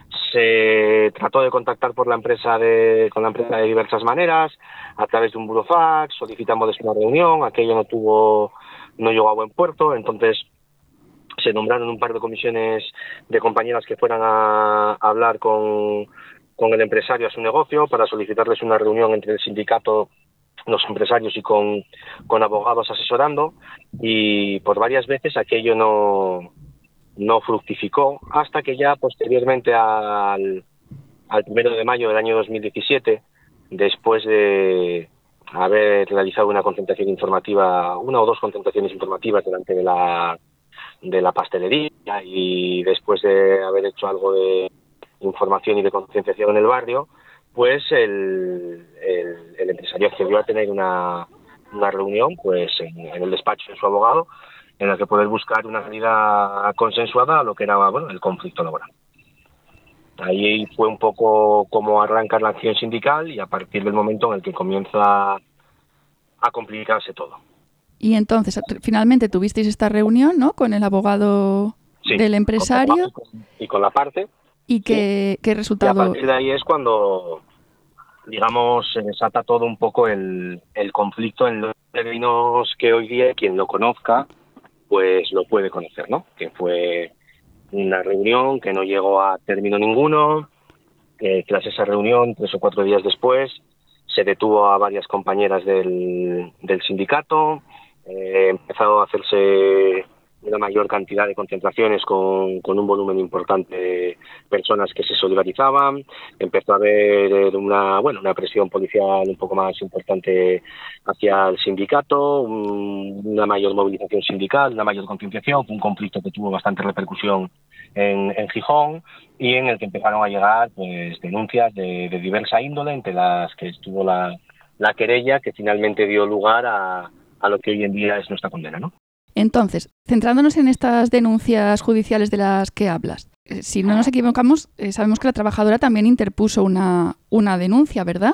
Speaker 9: Se trató de contactar por la empresa de, con la empresa de diversas maneras, a través de un burofax, solicitamos una reunión, aquello no tuvo, no llegó a buen puerto, entonces se nombraron un par de comisiones de compañeras que fueran a, a hablar con, con el empresario a su negocio para solicitarles una reunión entre el sindicato, los empresarios y con, con abogados asesorando, y por varias veces aquello no, no fructificó, hasta que ya posteriormente al, al primero de mayo del año dos mil diecisiete, después de haber realizado una concentración informativa, una o dos concentraciones informativas delante de la, de la pastelería y después de haber hecho algo de información y de concienciación en el barrio, pues el, el, el empresario accedió a tener una, una reunión pues en, en el despacho de su abogado, en la que poder buscar una salida consensuada a lo que era bueno, el conflicto laboral. Ahí fue un poco como arrancar la acción sindical y a partir del momento en el que comienza a complicarse todo.
Speaker 3: Y entonces, finalmente tuvisteis esta reunión, ¿no?, con el abogado sí, del empresario.
Speaker 9: Con, y con la parte.
Speaker 3: ¿Y qué, sí. qué resultado?
Speaker 9: Y a partir de ahí es cuando, digamos, se desata todo un poco el, el conflicto en los términos que hoy día quien lo conozca, pues lo puede conocer, ¿no? Que fue una reunión que no llegó a término ninguno, que tras esa reunión, tres o cuatro días después, se detuvo a varias compañeras del, del sindicato, eh, empezó a hacerse una mayor cantidad de concentraciones con, con un volumen importante de personas que se solidarizaban, empezó a haber una, bueno, una presión policial un poco más importante hacia el sindicato, un, una mayor movilización sindical, una mayor concienciación, un conflicto que tuvo bastante repercusión en, en Gijón y en el que empezaron a llegar pues denuncias de, de diversa índole, entre las que estuvo la, la querella que finalmente dio lugar a, a lo que hoy en día es nuestra condena, ¿no?
Speaker 3: Entonces, centrándonos en estas denuncias judiciales de las que hablas, eh, si no nos equivocamos, eh, sabemos que la trabajadora también interpuso una, una denuncia, ¿verdad?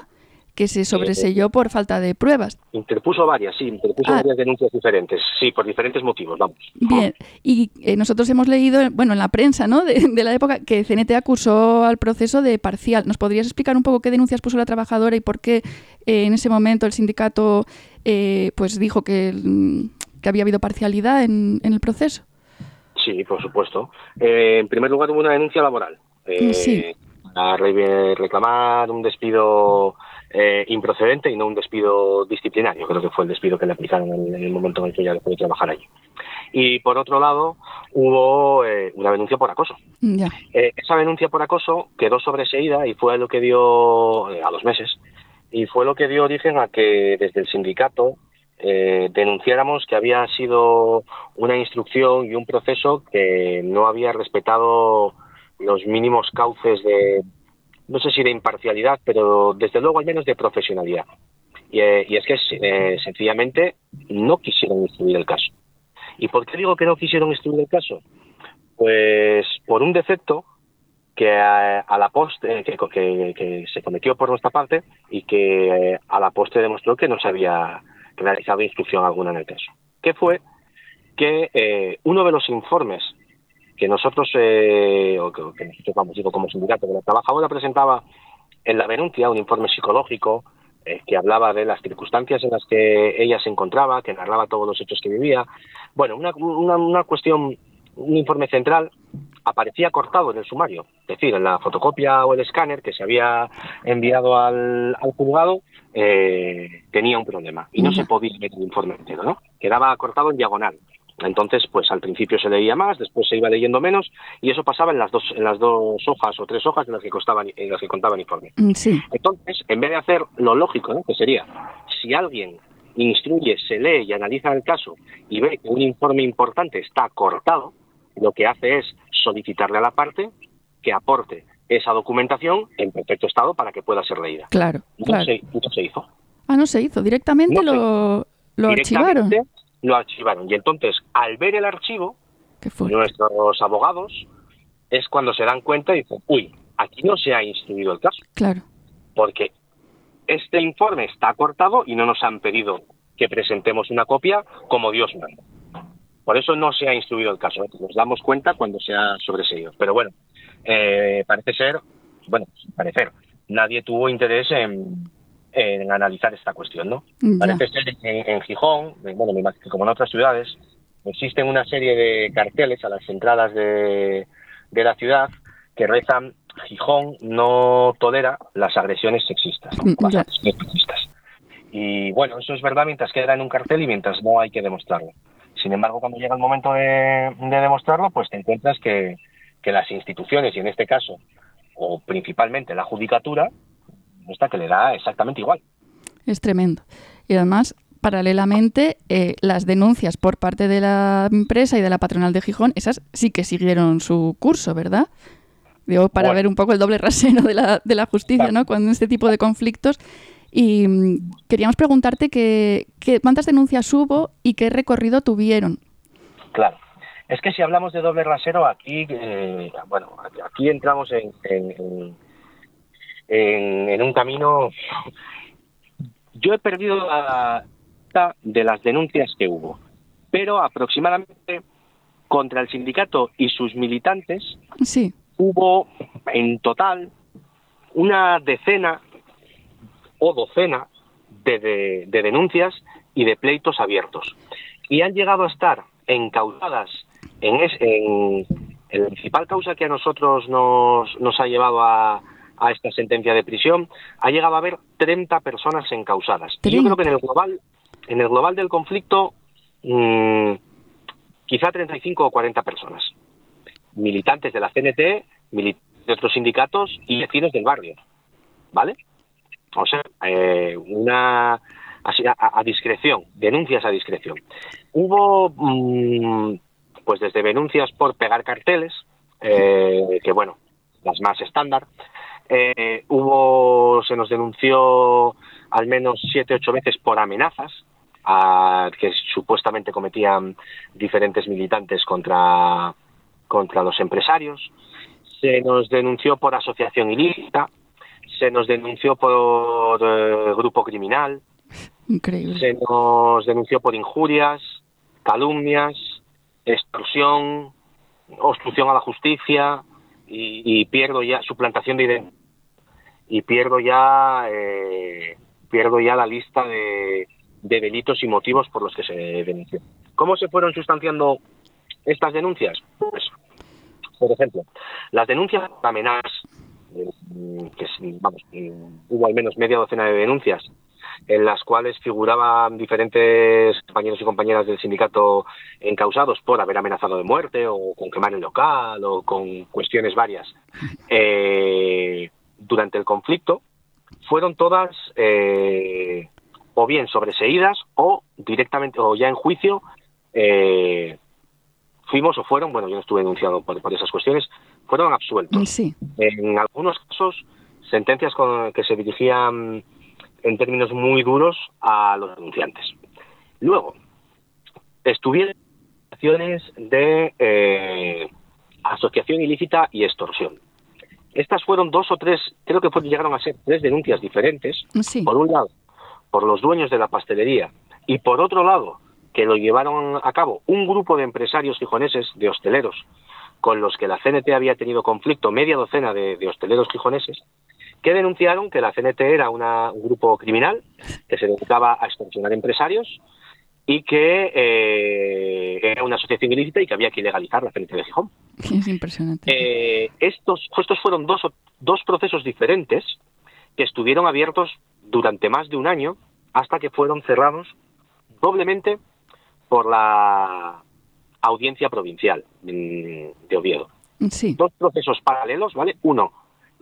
Speaker 3: que se sobreseyó por falta de pruebas.
Speaker 9: Interpuso varias, sí, interpuso
Speaker 3: Ah.
Speaker 9: varias denuncias diferentes, sí, por diferentes motivos, vamos.
Speaker 3: Bien, y eh, nosotros hemos leído, bueno, en la prensa, ¿no?, de, de la época, que C N T acusó al proceso de parcial. ¿Nos podrías explicar un poco qué denuncias puso la trabajadora y por qué eh, en ese momento el sindicato eh, pues dijo que, que había habido parcialidad en, en el proceso?
Speaker 9: Sí, por supuesto. Eh, en primer lugar, hubo una denuncia laboral. Eh,
Speaker 3: Sí.
Speaker 9: A re- reclamar un despido eh, improcedente y no un despido disciplinario. Creo que fue el despido que le aplicaron en, en el momento en el que ella dejó de trabajar allí. Y por otro lado, hubo eh, una denuncia por acoso.
Speaker 3: Ya.
Speaker 9: Eh, esa denuncia por acoso quedó sobreseída y fue lo que dio, eh, a los meses, y fue lo que dio origen a que desde el sindicato eh, denunciáramos que había sido una instrucción y un proceso que no había respetado los mínimos cauces de, no sé si de imparcialidad, pero desde luego al menos de profesionalidad. Y, eh, y es que eh, sencillamente no quisieron instruir el caso. ¿Y por qué digo que no quisieron instruir el caso? Pues por un defecto que a, a la postre que, que, que se cometió por nuestra parte y que eh, a la postre demostró que no se había realizado instrucción alguna en el caso. ¿Qué fue? Que eh, uno de los informes que nosotros, eh, o que, que nosotros vamos, digo, como sindicato, que la trabajadora presentaba en la denuncia, un informe psicológico eh, que hablaba de las circunstancias en las que ella se encontraba, que narraba todos los hechos que vivía. Bueno, una, una, una cuestión, un informe central aparecía cortado en el sumario, es decir, en la fotocopia o el escáner que se había enviado al, al juzgado eh, tenía un problema y no uh-huh. se podía ver el informe entero, ¿no? Quedaba cortado en diagonal. Entonces, pues al principio se leía más, después se iba leyendo menos, y eso pasaba en las dos en las dos hojas o tres hojas en las que contaban en las que contaban informe.
Speaker 3: Sí.
Speaker 9: Entonces, en vez de hacer lo lógico, ¿no?, que sería, si alguien instruye, se lee y analiza el caso y ve que un informe importante está cortado, lo que hace es solicitarle a la parte que aporte esa documentación en perfecto estado para que pueda ser leída.
Speaker 3: Claro,
Speaker 9: no
Speaker 3: claro.
Speaker 9: Se, no se hizo.
Speaker 3: Ah, no se hizo. Directamente
Speaker 9: no
Speaker 3: lo, lo
Speaker 9: directamente
Speaker 3: archivaron.
Speaker 9: Lo archivaron. Y entonces, al ver el archivo, nuestros abogados es cuando se dan cuenta y dicen, uy, aquí no se ha instruido el caso.
Speaker 3: Claro.
Speaker 9: Porque este informe está cortado y no nos han pedido que presentemos una copia como Dios manda. Por eso no se ha instruido el caso. Nos damos cuenta cuando se ha sobreseído. Pero bueno, eh, parece ser, bueno, parecer, nadie tuvo interés en, en analizar esta cuestión, ¿no? Ya. Parece ser en, en Gijón, bueno, me imagino que como en otras ciudades, existen una serie de carteles a las entradas de, de la ciudad que rezan: Gijón no tolera las agresiones sexistas, ¿no? Las agresiones sexistas. Y bueno, eso es verdad mientras queda en un cartel y mientras no hay que demostrarlo. Sin embargo, cuando llega el momento de, de demostrarlo, pues te encuentras que, que las instituciones, y en este caso, o principalmente la judicatura, está que le da exactamente igual.
Speaker 3: Es tremendo. Y además, paralelamente, eh, las denuncias por parte de la empresa y de la patronal de Gijón, esas sí que siguieron su curso, ¿verdad? Digo, para bueno. ver un poco el doble rasero de la, de la justicia, claro, ¿no?, cuando este tipo de conflictos. Y mmm, queríamos preguntarte que, que, cuántas denuncias hubo y qué recorrido tuvieron.
Speaker 9: Claro. Es que si hablamos de doble rasero, aquí, eh, bueno, aquí entramos en, en, en, en un camino. Yo he perdido la lista de las denuncias que hubo, pero aproximadamente contra el sindicato y sus militantes
Speaker 3: sí.
Speaker 9: hubo en total una decena o docena de, de, de denuncias y de pleitos abiertos. Y han llegado a estar encausadas en, es, en, en la principal causa que a nosotros nos, nos ha llevado a, a esta sentencia de prisión, ha llegado a haber treinta personas encausadas. Y yo creo que en el global, en el global del conflicto, mmm, quizá treinta y cinco o cuarenta personas. Militantes de la C N T, militantes de otros sindicatos y vecinos del barrio. ¿Vale? O sea, eh, una a, a discreción, denuncias a discreción. Hubo, mmm, pues desde denuncias por pegar carteles, eh, que bueno, las más estándar. Eh, hubo, se nos denunció al menos siete, ocho veces por amenazas a, que supuestamente cometían diferentes militantes contra, contra los empresarios. Se nos denunció por asociación ilícita. se nos denunció por eh, grupo criminal.
Speaker 3: Increíble.
Speaker 9: Se nos denunció por injurias, calumnias, extorsión, obstrucción a la justicia y, y pierdo ya suplantación de identidad y pierdo ya eh, pierdo ya la lista de, de delitos y motivos por los que se denunció. ¿Cómo se fueron sustanciando estas denuncias? Pues, por ejemplo, las denuncias de amenazas, que vamos, hubo al menos media docena de denuncias en las cuales figuraban diferentes compañeros y compañeras del sindicato encausados por haber amenazado de muerte o con quemar el local o con cuestiones varias eh, durante el conflicto, fueron todas eh, o bien sobreseídas o directamente o ya en juicio eh, fuimos o fueron, bueno, yo no estuve denunciado por, por esas cuestiones, fueron absueltos.
Speaker 3: Sí.
Speaker 9: En algunos casos, sentencias con, que se dirigían en términos muy duros a los denunciantes. Luego, estuvieron acciones de eh, asociación ilícita y extorsión. Estas fueron dos o tres, creo que fue, llegaron a ser tres denuncias diferentes.
Speaker 3: Sí.
Speaker 9: Por un lado, por los dueños de la pastelería, y por otro lado, que lo llevaron a cabo un grupo de empresarios gijoneses, de hosteleros, con los que la C N T había tenido conflicto, media docena de, de hosteleros gijoneses, que denunciaron que la C N T era una, un grupo criminal que se dedicaba a extorsionar empresarios y que eh, era una asociación ilícita y que había que ilegalizar la C N T de Gijón.
Speaker 3: Es impresionante.
Speaker 9: Eh, estos, estos fueron dos, dos procesos diferentes que estuvieron abiertos durante más de un año hasta que fueron cerrados doblemente por la Audiencia Provincial de Oviedo.
Speaker 3: Sí.
Speaker 9: Dos procesos paralelos, ¿vale? Uno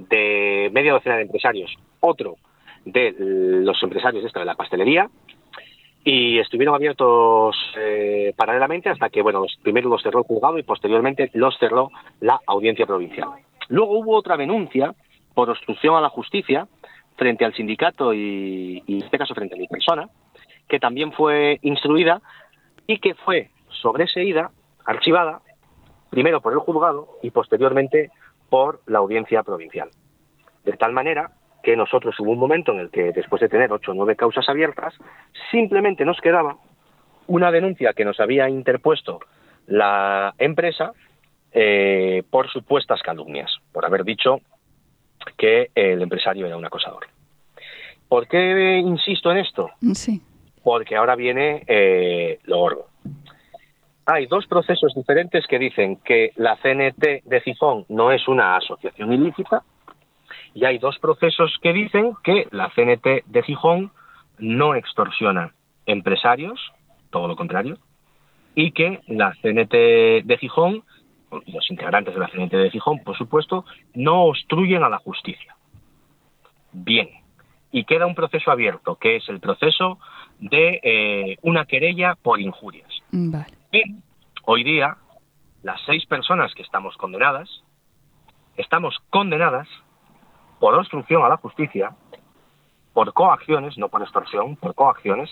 Speaker 9: de media docena de empresarios, otro de los empresarios de esta de la pastelería, y estuvieron abiertos eh, paralelamente hasta que, bueno, primero los cerró el juzgado y posteriormente los cerró la Audiencia Provincial. Luego hubo otra denuncia por obstrucción a la justicia frente al sindicato y, y en este caso frente a mi persona, que también fue instruida y que fue sobreseída, archivada, primero por el juzgado y posteriormente por la Audiencia Provincial. De tal manera que nosotros hubo un momento en el que, después de tener ocho o nueve causas abiertas, simplemente nos quedaba una denuncia que nos había interpuesto la empresa eh, por supuestas calumnias, por haber dicho que el empresario era un acosador. ¿Por qué insisto en esto?
Speaker 3: Sí.
Speaker 9: Porque ahora viene eh, lo gordo. Hay dos procesos diferentes que dicen que la C N T de Gijón no es una asociación ilícita y hay dos procesos que dicen que la C N T de Gijón no extorsiona empresarios, todo lo contrario, y que la C N T de Gijón, los integrantes de la C N T de Gijón, por supuesto, no obstruyen a la justicia. Bien, y queda un proceso abierto, que es el proceso de eh, una querella por injurias.
Speaker 3: Vale.
Speaker 9: Y hoy día, las seis personas que estamos condenadas, estamos condenadas por obstrucción a la justicia, por coacciones, no por extorsión, por coacciones,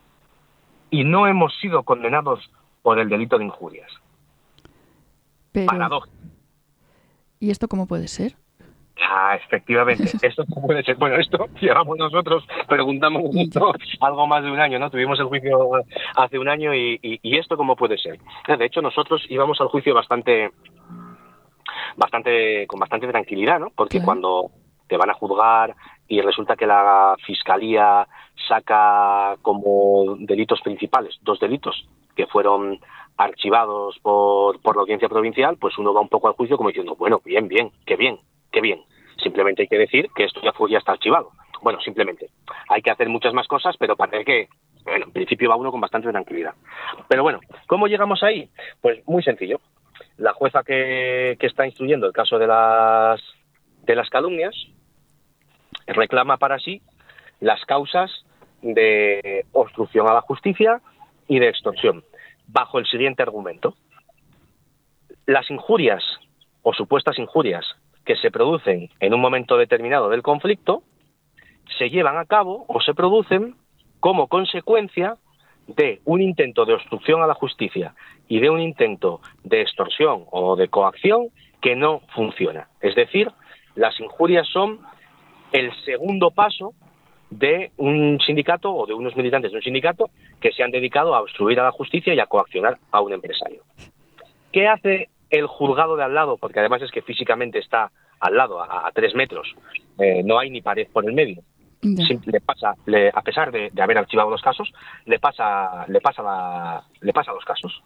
Speaker 9: y no hemos sido condenados por el delito de injurias.
Speaker 3: Pero...
Speaker 9: Paradójico.
Speaker 3: ¿Y esto cómo puede ser?
Speaker 9: Ah, efectivamente. Esto puede ser. Bueno, esto llevamos nosotros, preguntamos esto algo más de un año, ¿no? Tuvimos el juicio hace un año y, y, y esto cómo puede ser. De hecho, nosotros íbamos al juicio bastante, bastante, con bastante tranquilidad, ¿no? Porque claro, cuando te van a juzgar y resulta que la fiscalía saca como delitos principales dos delitos que fueron archivados por, por la Audiencia Provincial, pues uno va un poco al juicio como diciendo, bueno, bien, bien, qué bien, qué bien. Simplemente hay que decir que esto ya, fue, ya está archivado. Bueno, simplemente. Hay que hacer muchas más cosas, pero parece que, bueno, en principio va uno con bastante tranquilidad. Pero bueno, ¿cómo llegamos ahí? Pues muy sencillo. La jueza que, que está instruyendo el caso de las, de las calumnias reclama para sí las causas de obstrucción a la justicia y de extorsión, bajo el siguiente argumento. Las injurias o supuestas injurias que se producen en un momento determinado del conflicto se llevan a cabo o se producen como consecuencia de un intento de obstrucción a la justicia y de un intento de extorsión o de coacción que no funciona. Es decir, las injurias son el segundo paso de un sindicato o de unos militantes de un sindicato que se han dedicado a obstruir a la justicia y a coaccionar a un empresario. ¿Qué hace el juzgado de al lado? Porque además es que físicamente está al lado, a, a tres metros, eh, no hay ni pared por el medio. Sí, le pasa, le, a pesar de, de haber archivado los casos, le pasa, le pasa, la, le pasa los casos.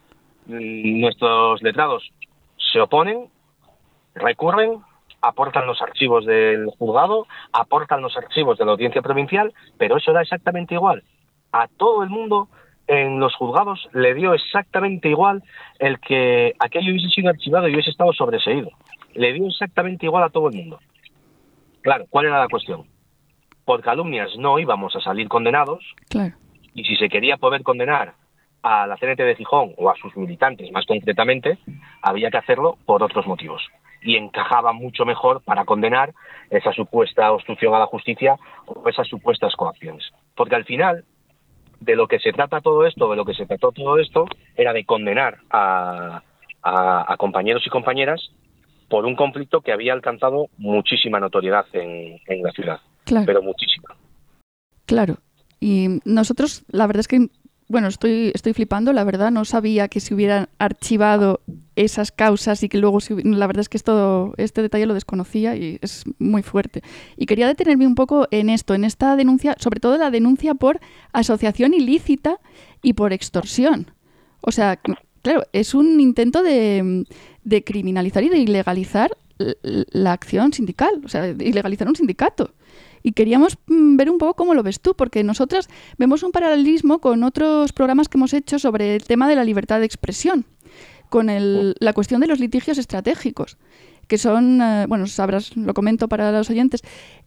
Speaker 9: Nuestros letrados se oponen, recurren, aportan los archivos del juzgado, aportan los archivos de la audiencia provincial, pero eso da exactamente igual. A todo el mundo en los juzgados le dio exactamente igual el que aquello hubiese sido archivado y hubiese estado sobreseído. Le dio exactamente igual a todo el mundo. Claro, ¿cuál era la cuestión? Por calumnias no íbamos a salir condenados,
Speaker 3: claro.
Speaker 9: Y si se quería poder condenar a la C N T de Gijón o a sus militantes más concretamente, había que hacerlo por otros motivos. Y encajaba mucho mejor para condenar esa supuesta obstrucción a la justicia o esas supuestas coacciones. Porque al final, de lo que se trata todo esto, de lo que se trató todo esto, era de condenar a, a, a compañeros y compañeras por un conflicto que había alcanzado muchísima notoriedad en, en la ciudad.
Speaker 3: Claro.
Speaker 9: Pero muchísima.
Speaker 3: Claro. Y nosotros, la verdad es que, bueno, estoy estoy flipando, la verdad, no sabía que se hubieran archivado esas causas y que luego, se, la verdad es que esto, este detalle lo desconocía y es muy fuerte. Y quería detenerme un poco en esto, en esta denuncia, sobre todo la denuncia por asociación ilícita y por extorsión. O sea, claro, es un intento de, de criminalizar y de ilegalizar la acción sindical, o sea, de ilegalizar un sindicato. Y queríamos ver un poco cómo lo ves tú, porque nosotras vemos un paralelismo con otros programas que hemos hecho sobre el tema de la libertad de expresión, con el, la cuestión de los litigios estratégicos, que son, eh, bueno, sabrás, lo comento para los oyentes,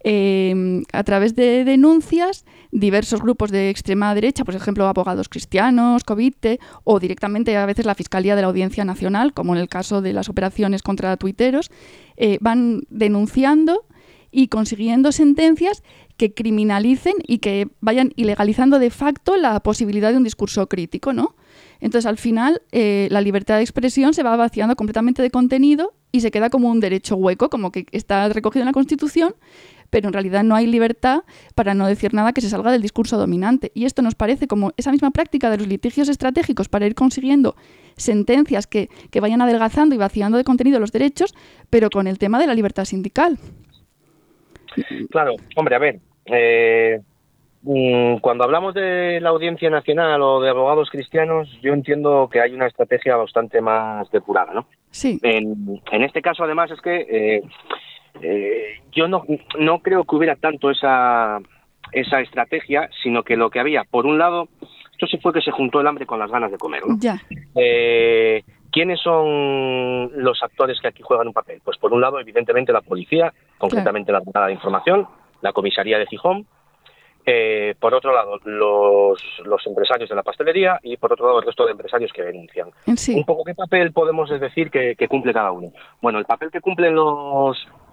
Speaker 3: eh, a través de denuncias, diversos grupos de extrema derecha, por ejemplo, abogados cristianos, Covite, o directamente a veces la Fiscalía de la Audiencia Nacional, como en el caso de las operaciones contra tuiteros, eh, van denunciando y consiguiendo sentencias que criminalicen y que vayan ilegalizando de facto la posibilidad de un discurso crítico, ¿no? Entonces, al final, eh, la libertad de expresión se va vaciando completamente de contenido y se queda como un derecho hueco, como que está recogido en la Constitución, pero en realidad no hay libertad para no decir nada que se salga del discurso dominante. Y esto nos parece como esa misma práctica de los litigios estratégicos para ir consiguiendo sentencias que, que vayan adelgazando y vaciando de contenido los derechos, pero con el tema de la libertad sindical.
Speaker 9: Claro, hombre, a ver, eh, cuando hablamos de la Audiencia Nacional o de abogados cristianos, yo entiendo que hay una estrategia bastante más depurada, ¿no?
Speaker 3: Sí.
Speaker 9: En, en este caso, además, es que eh, eh, yo no, no creo que hubiera tanto esa, esa estrategia, sino que lo que había, por un lado, esto sí fue que se juntó el hambre con las ganas de comer, ¿no?
Speaker 3: Ya.
Speaker 9: Eh, ¿Quiénes son los actores que aquí juegan un papel? Pues por un lado, evidentemente, la policía, concretamente claro. la Brigada de Información, la Comisaría de Gijón, eh, por otro lado, los, los empresarios de la pastelería y por otro lado, el resto de empresarios que denuncian.
Speaker 3: Sí.
Speaker 9: Un poco, ¿qué papel podemos decir que, que cumple cada uno? Bueno, el papel que cumplen los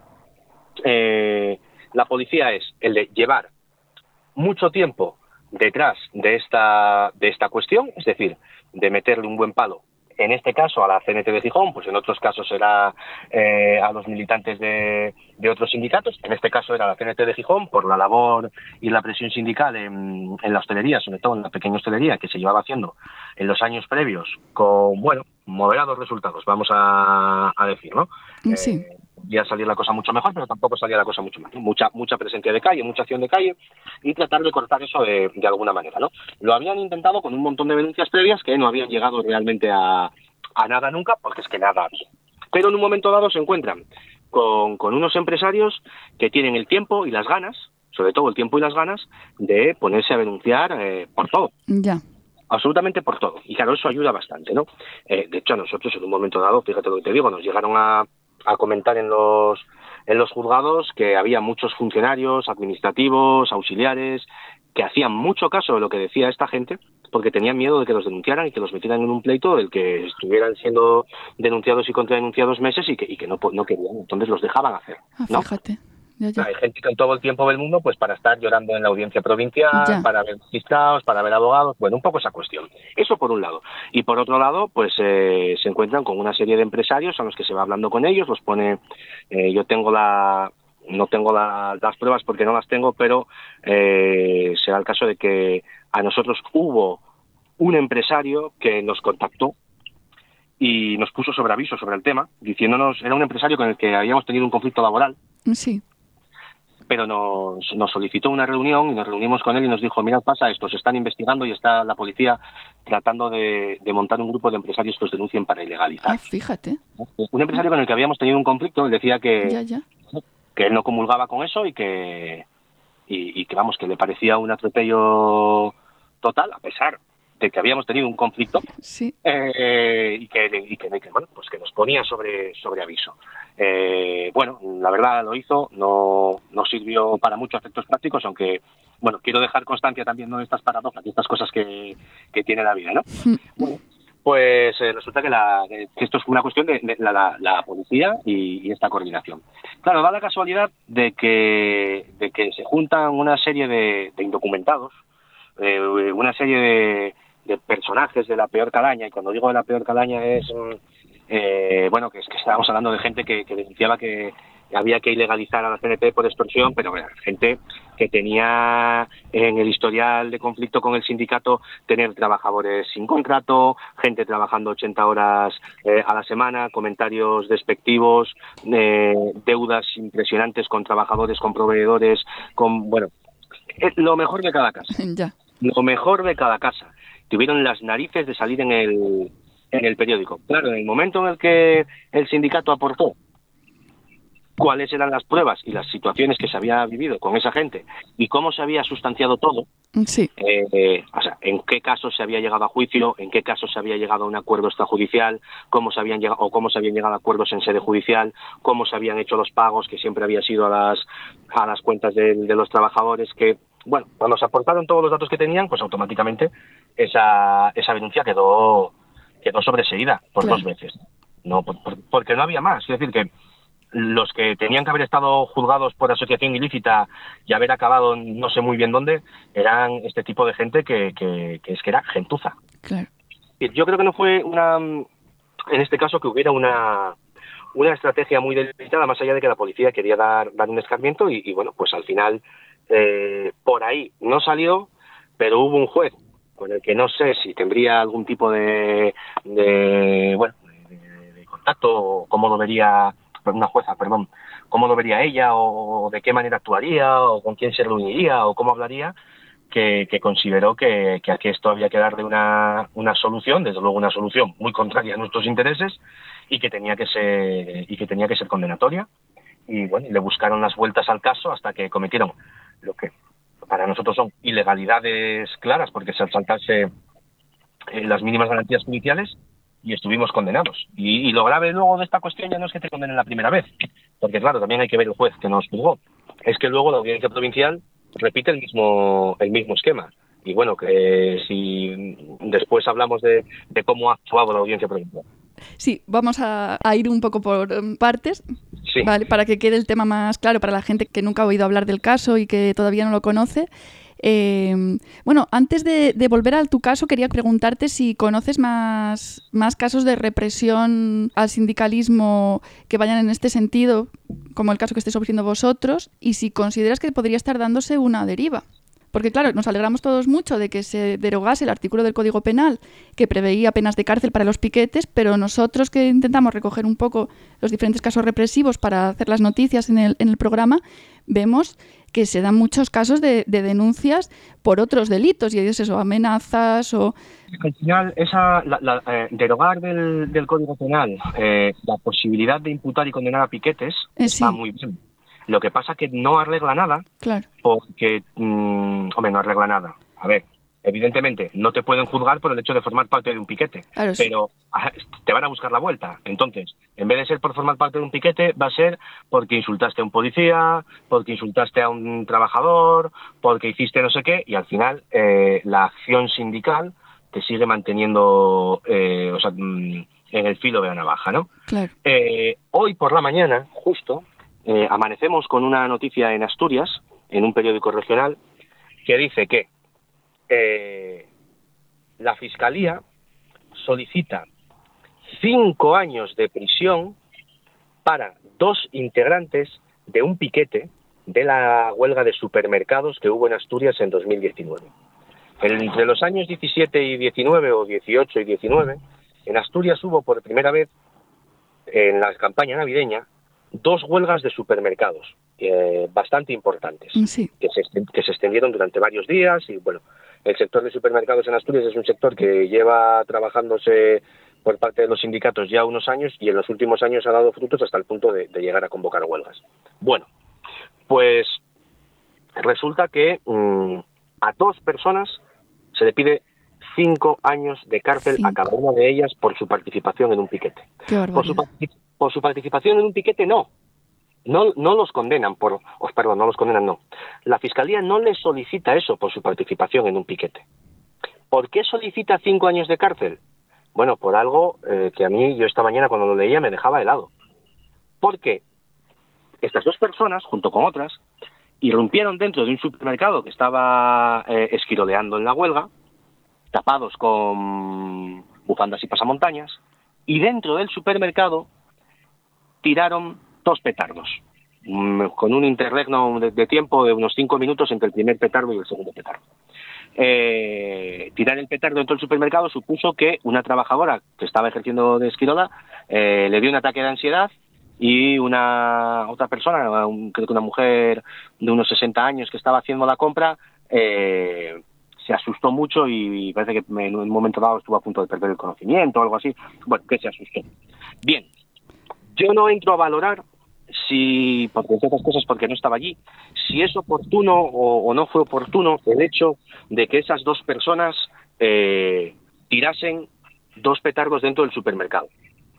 Speaker 9: eh, la policía es el de llevar mucho tiempo detrás de esta, de esta cuestión, es decir, de meterle un buen palo, en este caso a la C N T de Gijón, pues en otros casos será eh, a los militantes de, de otros sindicatos, en este caso era la C N T de Gijón por la labor y la presión sindical en, en la hostelería, sobre todo en la pequeña hostelería que se llevaba haciendo en los años previos con, bueno, moderados resultados, vamos a, a decir, ¿no?
Speaker 3: Sí.
Speaker 9: Eh, ya salir la cosa mucho mejor, pero tampoco salía la cosa mucho mal. Mucha mucha presencia de calle, mucha acción de calle y tratar de cortar eso de, de alguna manera, ¿no? Lo habían intentado con un montón de denuncias previas que no habían llegado realmente a, a nada nunca, porque es que nada había. Pero en un momento dado se encuentran con, con unos empresarios que tienen el tiempo y las ganas, sobre todo el tiempo y las ganas, de ponerse a denunciar eh, por todo.
Speaker 3: Ya.
Speaker 9: Absolutamente por todo. Y claro, eso ayuda bastante, ¿no? Eh, de hecho, a nosotros en un momento dado, fíjate lo que te digo, nos llegaron a a comentar en los en los juzgados que había muchos funcionarios administrativos, auxiliares, que hacían mucho caso de lo que decía esta gente, porque tenían miedo de que los denunciaran y que los metieran en un pleito del que estuvieran siendo denunciados y contradenunciados meses y que, y que no, no querían, entonces los dejaban hacer, ¿no?
Speaker 3: Ah, fíjate. Ya, ya.
Speaker 9: Hay gente con todo el tiempo del mundo pues para estar llorando en la audiencia provincial,
Speaker 3: ya.
Speaker 9: para ver magistrados, para ver abogados, bueno, un poco esa cuestión. Eso por un lado. Y por otro lado, pues eh, se encuentran con una serie de empresarios a los que se va hablando con ellos, los pone, eh, yo tengo la, no tengo la, las pruebas porque no las tengo, pero eh, será el caso de que a nosotros hubo un empresario que nos contactó y nos puso sobre aviso sobre el tema, diciéndonos, era un empresario con el que habíamos tenido un conflicto laboral.
Speaker 3: Sí.
Speaker 9: Pero nos, nos solicitó una reunión y nos reunimos con él y nos dijo, mirad, pasa esto, se están investigando y está la policía tratando de, de montar un grupo de empresarios que os denuncien para ilegalizar.
Speaker 3: Ah, fíjate.
Speaker 9: Un empresario con el que habíamos tenido un conflicto, él decía que,
Speaker 3: ya, ya.
Speaker 9: que él no comulgaba con eso y que, y, y que, vamos, que le parecía un atropello total, a pesar de que habíamos tenido un conflicto,
Speaker 3: sí.
Speaker 9: eh, y, que, y que, que, bueno, pues que nos ponía sobre, sobre aviso. Eh, bueno, la verdad lo hizo, no, no sirvió para muchos efectos prácticos, aunque, bueno, quiero dejar constancia también, ¿no?, de estas paradojas, de estas cosas que, que tiene la vida, ¿no? Bueno, pues eh, resulta que, la, que esto es una cuestión de, de la, la, la policía y, y esta coordinación. Claro, da la casualidad de que, de que se juntan una serie de, de indocumentados, eh, una serie de, de personajes de la peor calaña, y cuando digo de la peor calaña es, eh, bueno, que es que estábamos hablando de gente que, que denunciaba que había que ilegalizar a la C N T por extorsión, pero bueno, gente que tenía en el historial de conflicto con el sindicato tener trabajadores sin contrato, gente trabajando ochenta horas eh, a la semana, comentarios despectivos, eh, deudas impresionantes con trabajadores, con proveedores, con, bueno, eh, lo mejor de cada casa.
Speaker 3: Ya.
Speaker 9: Lo mejor de cada casa. Tuvieron las narices de salir en el, en el periódico. Claro, en el momento en el que el sindicato aportó cuáles eran las pruebas y las situaciones que se había vivido con esa gente y cómo se había sustanciado todo,
Speaker 3: sí.
Speaker 9: eh, eh, o sea, en qué casos se había llegado a juicio, en qué casos se había llegado a un acuerdo extrajudicial, cómo se habían llegado o cómo se habían llegado a acuerdos en sede judicial, cómo se habían hecho los pagos, que siempre había sido a las a las cuentas de, de los trabajadores, que, bueno, cuando se aportaron todos los datos que tenían, pues automáticamente esa esa denuncia quedó quedó sobreseída por claro. dos veces, no por, por, porque no había más. Es decir, que los que tenían que haber estado juzgados por asociación ilícita y haber acabado no sé muy bien dónde, eran este tipo de gente que, que, que es que era gentuza.
Speaker 3: Claro.
Speaker 9: Yo creo que no fue una, en este caso, que hubiera una una estrategia muy delimitada, más allá de que la policía quería dar, dar un escarmiento y, y bueno, pues al final eh, por ahí no salió, pero hubo un juez con el que no sé si tendría algún tipo de, de bueno, de, de, de contacto o cómo lo vería una jueza, perdón, cómo lo vería ella o de qué manera actuaría o con quién se reuniría o cómo hablaría, que, que consideró que, que aquí esto había que darle una, una solución, desde luego una solución muy contraria a nuestros intereses y que tenía que ser y que tenía que ser condenatoria. Y bueno, le buscaron las vueltas al caso hasta que cometieron lo que para nosotros son ilegalidades claras, porque se saltarse eh, las mínimas garantías judiciales, y estuvimos condenados. Y, y lo grave luego de esta cuestión ya no es que te condenen la primera vez, porque claro, también hay que ver el juez que nos juzgó. Es que luego la audiencia provincial repite el mismo el mismo esquema. Y bueno, que si después hablamos de, de cómo ha actuado la audiencia provincial.
Speaker 3: Sí, vamos a, a ir un poco por partes,
Speaker 9: sí.
Speaker 3: ¿vale? Para que quede el tema más claro para la gente que nunca ha oído hablar del caso y que todavía no lo conoce. Eh, bueno, antes de, de volver a tu caso, quería preguntarte si conoces más, más casos de represión al sindicalismo que vayan en este sentido, como el caso que estáis sufriendo vosotros, y si consideras que podría estar dándose una deriva. Porque claro, nos alegramos todos mucho de que se derogase el artículo del Código Penal que preveía penas de cárcel para los piquetes, pero nosotros que intentamos recoger un poco los diferentes casos represivos para hacer las noticias en el, en el programa, vemos que se dan muchos casos de, de denuncias por otros delitos, y es eso, amenazas o...
Speaker 9: Al final, esa, la, la, eh, derogar del, del Código Penal eh, la posibilidad de imputar y condenar a piquetes
Speaker 3: eh,
Speaker 9: está
Speaker 3: sí.
Speaker 9: muy bien. Lo que pasa es que no arregla nada,
Speaker 3: claro.
Speaker 9: porque, mmm, hombre, no arregla nada. A ver, evidentemente, no te pueden juzgar por el hecho de formar parte de un piquete,
Speaker 3: claro,
Speaker 9: pero sí. te van a buscar la vuelta. Entonces, en vez de ser por formar parte de un piquete, va a ser porque insultaste a un policía, porque insultaste a un trabajador, porque hiciste no sé qué, y al final eh, la acción sindical te sigue manteniendo, eh, o sea, en el filo de la navaja, ¿no?
Speaker 3: Claro.
Speaker 9: Eh, hoy por la mañana, justo, Eh, amanecemos con una noticia en Asturias, en un periódico regional, que dice que eh, la Fiscalía solicita cinco años de prisión para dos integrantes de un piquete de la huelga de supermercados que hubo en Asturias en dos mil diecinueve. Entre los años diecisiete y diecinueve, o dieciocho y diecinueve, en Asturias hubo por primera vez, en la campaña navideña, dos huelgas de supermercados eh, bastante importantes,
Speaker 3: sí.
Speaker 9: que, se, que se extendieron durante varios días. Y bueno, el sector de supermercados en Asturias es un sector que lleva trabajándose por parte de los sindicatos ya unos años, y en los últimos años ha dado frutos hasta el punto de, de llegar a convocar huelgas. Bueno, pues resulta que mmm, a dos personas se le pide cinco años de cárcel cinco. a cada una de ellas por su participación en un piquete. Por su, por su participación en un piquete no. No, no los condenan por, oh, perdón, no los condenan, no. La Fiscalía no les solicita eso por su participación en un piquete. ¿Por qué solicita cinco años de cárcel? Bueno, por algo eh, que a mí, yo esta mañana cuando lo leía me dejaba helado. Porque estas dos personas, junto con otras, irrumpieron dentro de un supermercado que estaba eh, esquiroleando en la huelga, tapados con bufandas y pasamontañas, y dentro del supermercado tiraron dos petardos, con un interregno de, de tiempo de unos cinco minutos entre el primer petardo y el segundo petardo. Eh, tirar el petardo dentro del supermercado supuso que una trabajadora que estaba ejerciendo de esquirola eh, le dio un ataque de ansiedad, y una otra persona, un, creo que una mujer de unos sesenta años que estaba haciendo la compra, eh, se asustó mucho y parece que en un momento dado estuvo a punto de perder el conocimiento o algo así. Bueno, que se asustó. Bien, yo no entro a valorar si, porque entre otras cosas porque no estaba allí, si es oportuno o, o no fue oportuno el hecho de que esas dos personas eh, tirasen dos petardos dentro del supermercado.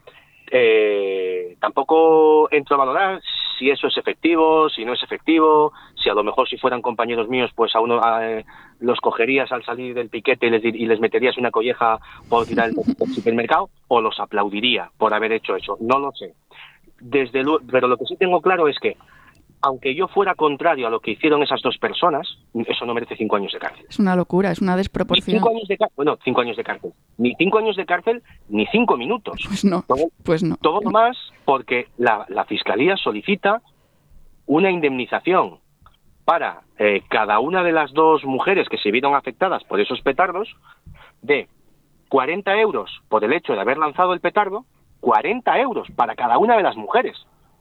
Speaker 9: Eh, tampoco entro a valorar si eso es efectivo, si no es efectivo, si a lo mejor si fueran compañeros míos, pues a uno a, eh, los cogerías al salir del piquete y les, y les meterías una colleja por tirar el, el supermercado, o los aplaudiría por haber hecho eso. No lo sé. Desde luego, pero lo que sí tengo claro es que, aunque yo fuera contrario a lo que hicieron esas dos personas, eso no merece cinco años de cárcel.
Speaker 3: Es una locura, es una desproporción.
Speaker 9: Ni cinco años de cárcel, bueno, cinco años de cárcel. Ni cinco años de cárcel, ni cinco minutos.
Speaker 3: Pues no,
Speaker 9: todo,
Speaker 3: pues no.
Speaker 9: Todo lo más porque la, la Fiscalía solicita una indemnización para eh, cada una de las dos mujeres que se vieron afectadas por esos petardos de cuarenta euros por el hecho de haber lanzado el petardo, cuarenta euros para cada una de las mujeres.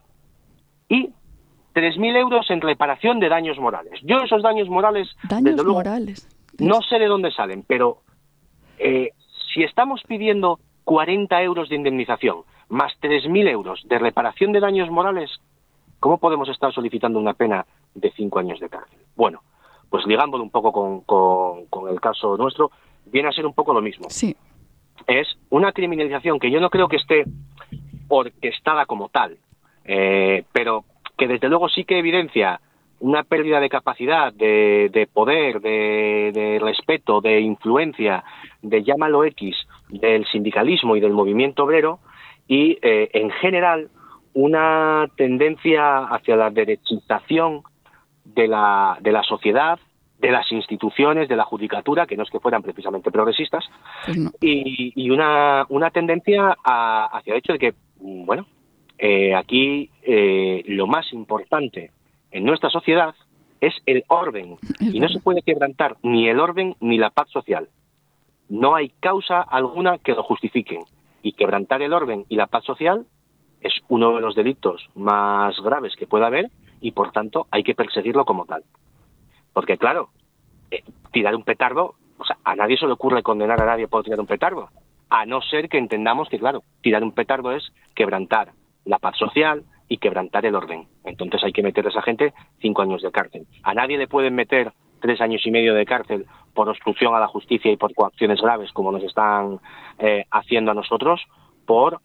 Speaker 9: Y tres mil euros en reparación de daños morales. Yo esos daños morales...
Speaker 3: Daños
Speaker 9: desde luego,
Speaker 3: morales.
Speaker 9: No sé de dónde salen, pero eh, si estamos pidiendo cuarenta euros de indemnización más tres mil euros de reparación de daños morales, ¿cómo podemos estar solicitando una pena de cinco años de cárcel? Bueno, pues ligándolo un poco con, con, con el caso nuestro, viene a ser un poco lo mismo.
Speaker 3: Sí.
Speaker 9: Es una criminalización que yo no creo que esté orquestada como tal, eh, pero que desde luego sí que evidencia una pérdida de capacidad, de, de poder, de, de respeto, de influencia, de llámalo X, del sindicalismo y del movimiento obrero, y eh, en general una tendencia hacia la derechización de la, de la sociedad, de las instituciones, de la judicatura, que no es que fueran precisamente progresistas,
Speaker 3: pues no.
Speaker 9: y, y una, una tendencia a, hacia el hecho de que, bueno, Eh, aquí eh, lo más importante en nuestra sociedad es el orden, y no se puede quebrantar ni el orden ni la paz social. No hay causa alguna que lo justifiquen, y quebrantar el orden y la paz social es uno de los delitos más graves que pueda haber, y por tanto hay que perseguirlo como tal. Porque claro, eh, tirar un petardo, o sea, a nadie se le ocurre condenar a nadie por tirar un petardo, a no ser que entendamos que claro, tirar un petardo es quebrantar la paz social y quebrantar el orden. Entonces hay que meter a esa gente cinco años de cárcel. A nadie le pueden meter tres años y medio de cárcel por obstrucción a la justicia y por coacciones graves, como nos están eh, haciendo a nosotros, por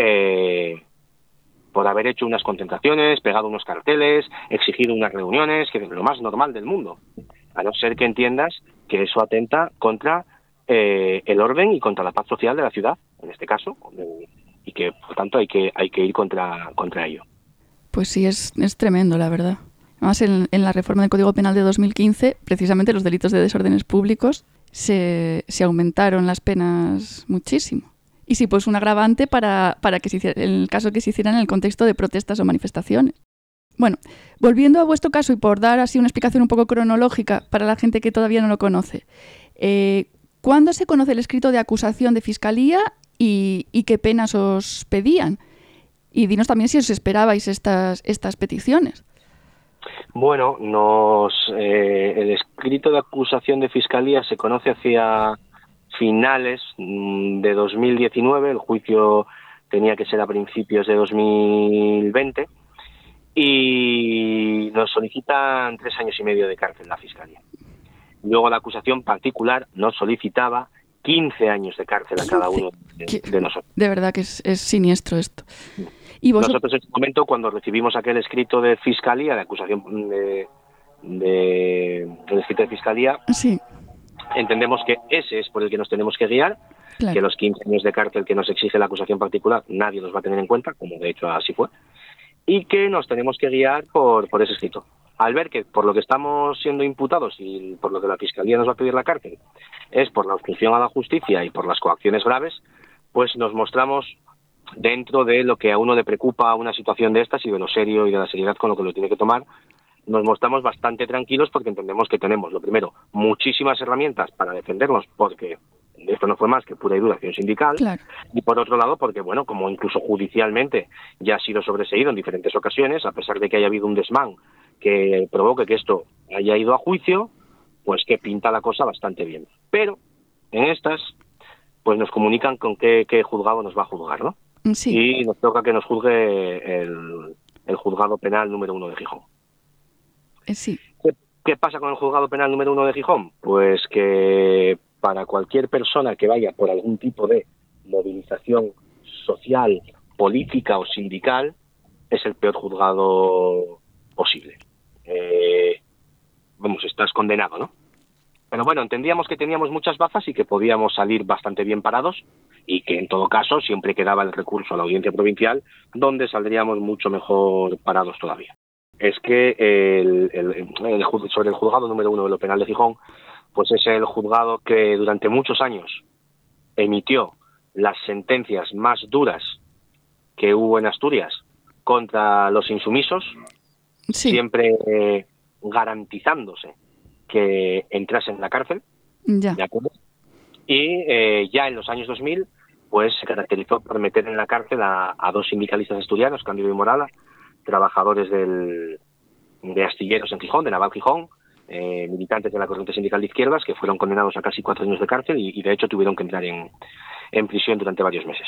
Speaker 9: eh, por haber hecho unas concentraciones, pegado unos carteles, exigido unas reuniones, que es lo más normal del mundo. A no ser que entiendas que eso atenta contra eh, el orden y contra la paz social de la ciudad, en este caso, y que por tanto hay que hay que ir contra contra ello.
Speaker 3: Pues sí, es, es tremendo, la verdad. Además, en, en la reforma del Código Penal de dos mil quince, precisamente los delitos de desórdenes públicos se, se aumentaron las penas muchísimo. Y sí, pues un agravante para, para que se hiciera, en el caso que se hiciera en el contexto de protestas o manifestaciones. Bueno, volviendo a vuestro caso y por dar así una explicación un poco cronológica para la gente que todavía no lo conoce, eh, ¿cuándo se conoce el escrito de acusación de Fiscalía y, y qué penas os pedían? Y dinos también si os esperabais estas, estas peticiones.
Speaker 9: Bueno, nos eh, el escrito de acusación de Fiscalía se conoce hacia finales mmm, de dos mil diecinueve, el juicio tenía que ser a principios de dos mil veinte, y nos solicitan tres años y medio de cárcel la Fiscalía. Luego la acusación particular nos solicitaba quince años de cárcel a cada uno de, de nosotros.
Speaker 3: De verdad que es, es siniestro esto. ¿Y vos...
Speaker 9: Nosotros en ese momento, cuando recibimos aquel escrito de Fiscalía, de acusación de, de, de escrito de Fiscalía,
Speaker 3: sí,
Speaker 9: entendemos que ese es por el que nos tenemos que guiar, claro. Que los quince años de cárcel que nos exige la acusación particular nadie los va a tener en cuenta, como de hecho así fue, y que nos tenemos que guiar por, por ese escrito. Al ver que por lo que estamos siendo imputados y por lo que la Fiscalía nos va a pedir la cárcel es por la obstrucción a la justicia y por las coacciones graves, pues nos mostramos dentro de lo que a uno le preocupa una situación de estas y de lo serio y de la seriedad con lo que lo tiene que tomar, nos mostramos bastante tranquilos porque entendemos que tenemos, lo primero, muchísimas herramientas para defendernos, porque esto no fue más que pura y dura acción sindical,
Speaker 3: claro.
Speaker 9: Y por otro lado, porque bueno, como incluso judicialmente ya ha sido sobreseído en diferentes ocasiones, a pesar de que haya habido un desmán que provoque que esto haya ido a juicio, pues que pinta la cosa bastante bien. Pero en estas, pues nos comunican con qué, qué juzgado nos va a juzgar, ¿no?
Speaker 3: Sí.
Speaker 9: Y nos toca que nos juzgue el, el juzgado penal número uno de Gijón.
Speaker 3: Eh, sí.
Speaker 9: ¿Qué, ¿Qué pasa con el juzgado penal número uno de Gijón? Pues que para cualquier persona que vaya por algún tipo de movilización social, política o sindical, es el peor juzgado posible. Eh, vamos, estás condenado, ¿no? Pero bueno, entendíamos que teníamos muchas bazas y que podíamos salir bastante bien parados y que en todo caso siempre quedaba el recurso a la audiencia provincial donde saldríamos mucho mejor parados todavía. Es que el, el, el, sobre el juzgado número uno de lo penal de Gijón, pues es el juzgado que durante muchos años emitió las sentencias más duras que hubo en Asturias contra los insumisos, sí. Siempre eh, garantizándose que entrasen en la cárcel,
Speaker 3: ya.
Speaker 9: ¿De acuerdo? Y eh, ya en los años dos mil, pues se caracterizó por meter en la cárcel a, a dos sindicalistas asturianos, Cándido y Morala, trabajadores del, de astilleros en Gijón, de Naval Gijón, eh, militantes de la corriente sindical de izquierdas, que fueron condenados a casi cuatro años de cárcel y, y de hecho tuvieron que entrar en, en prisión durante varios meses.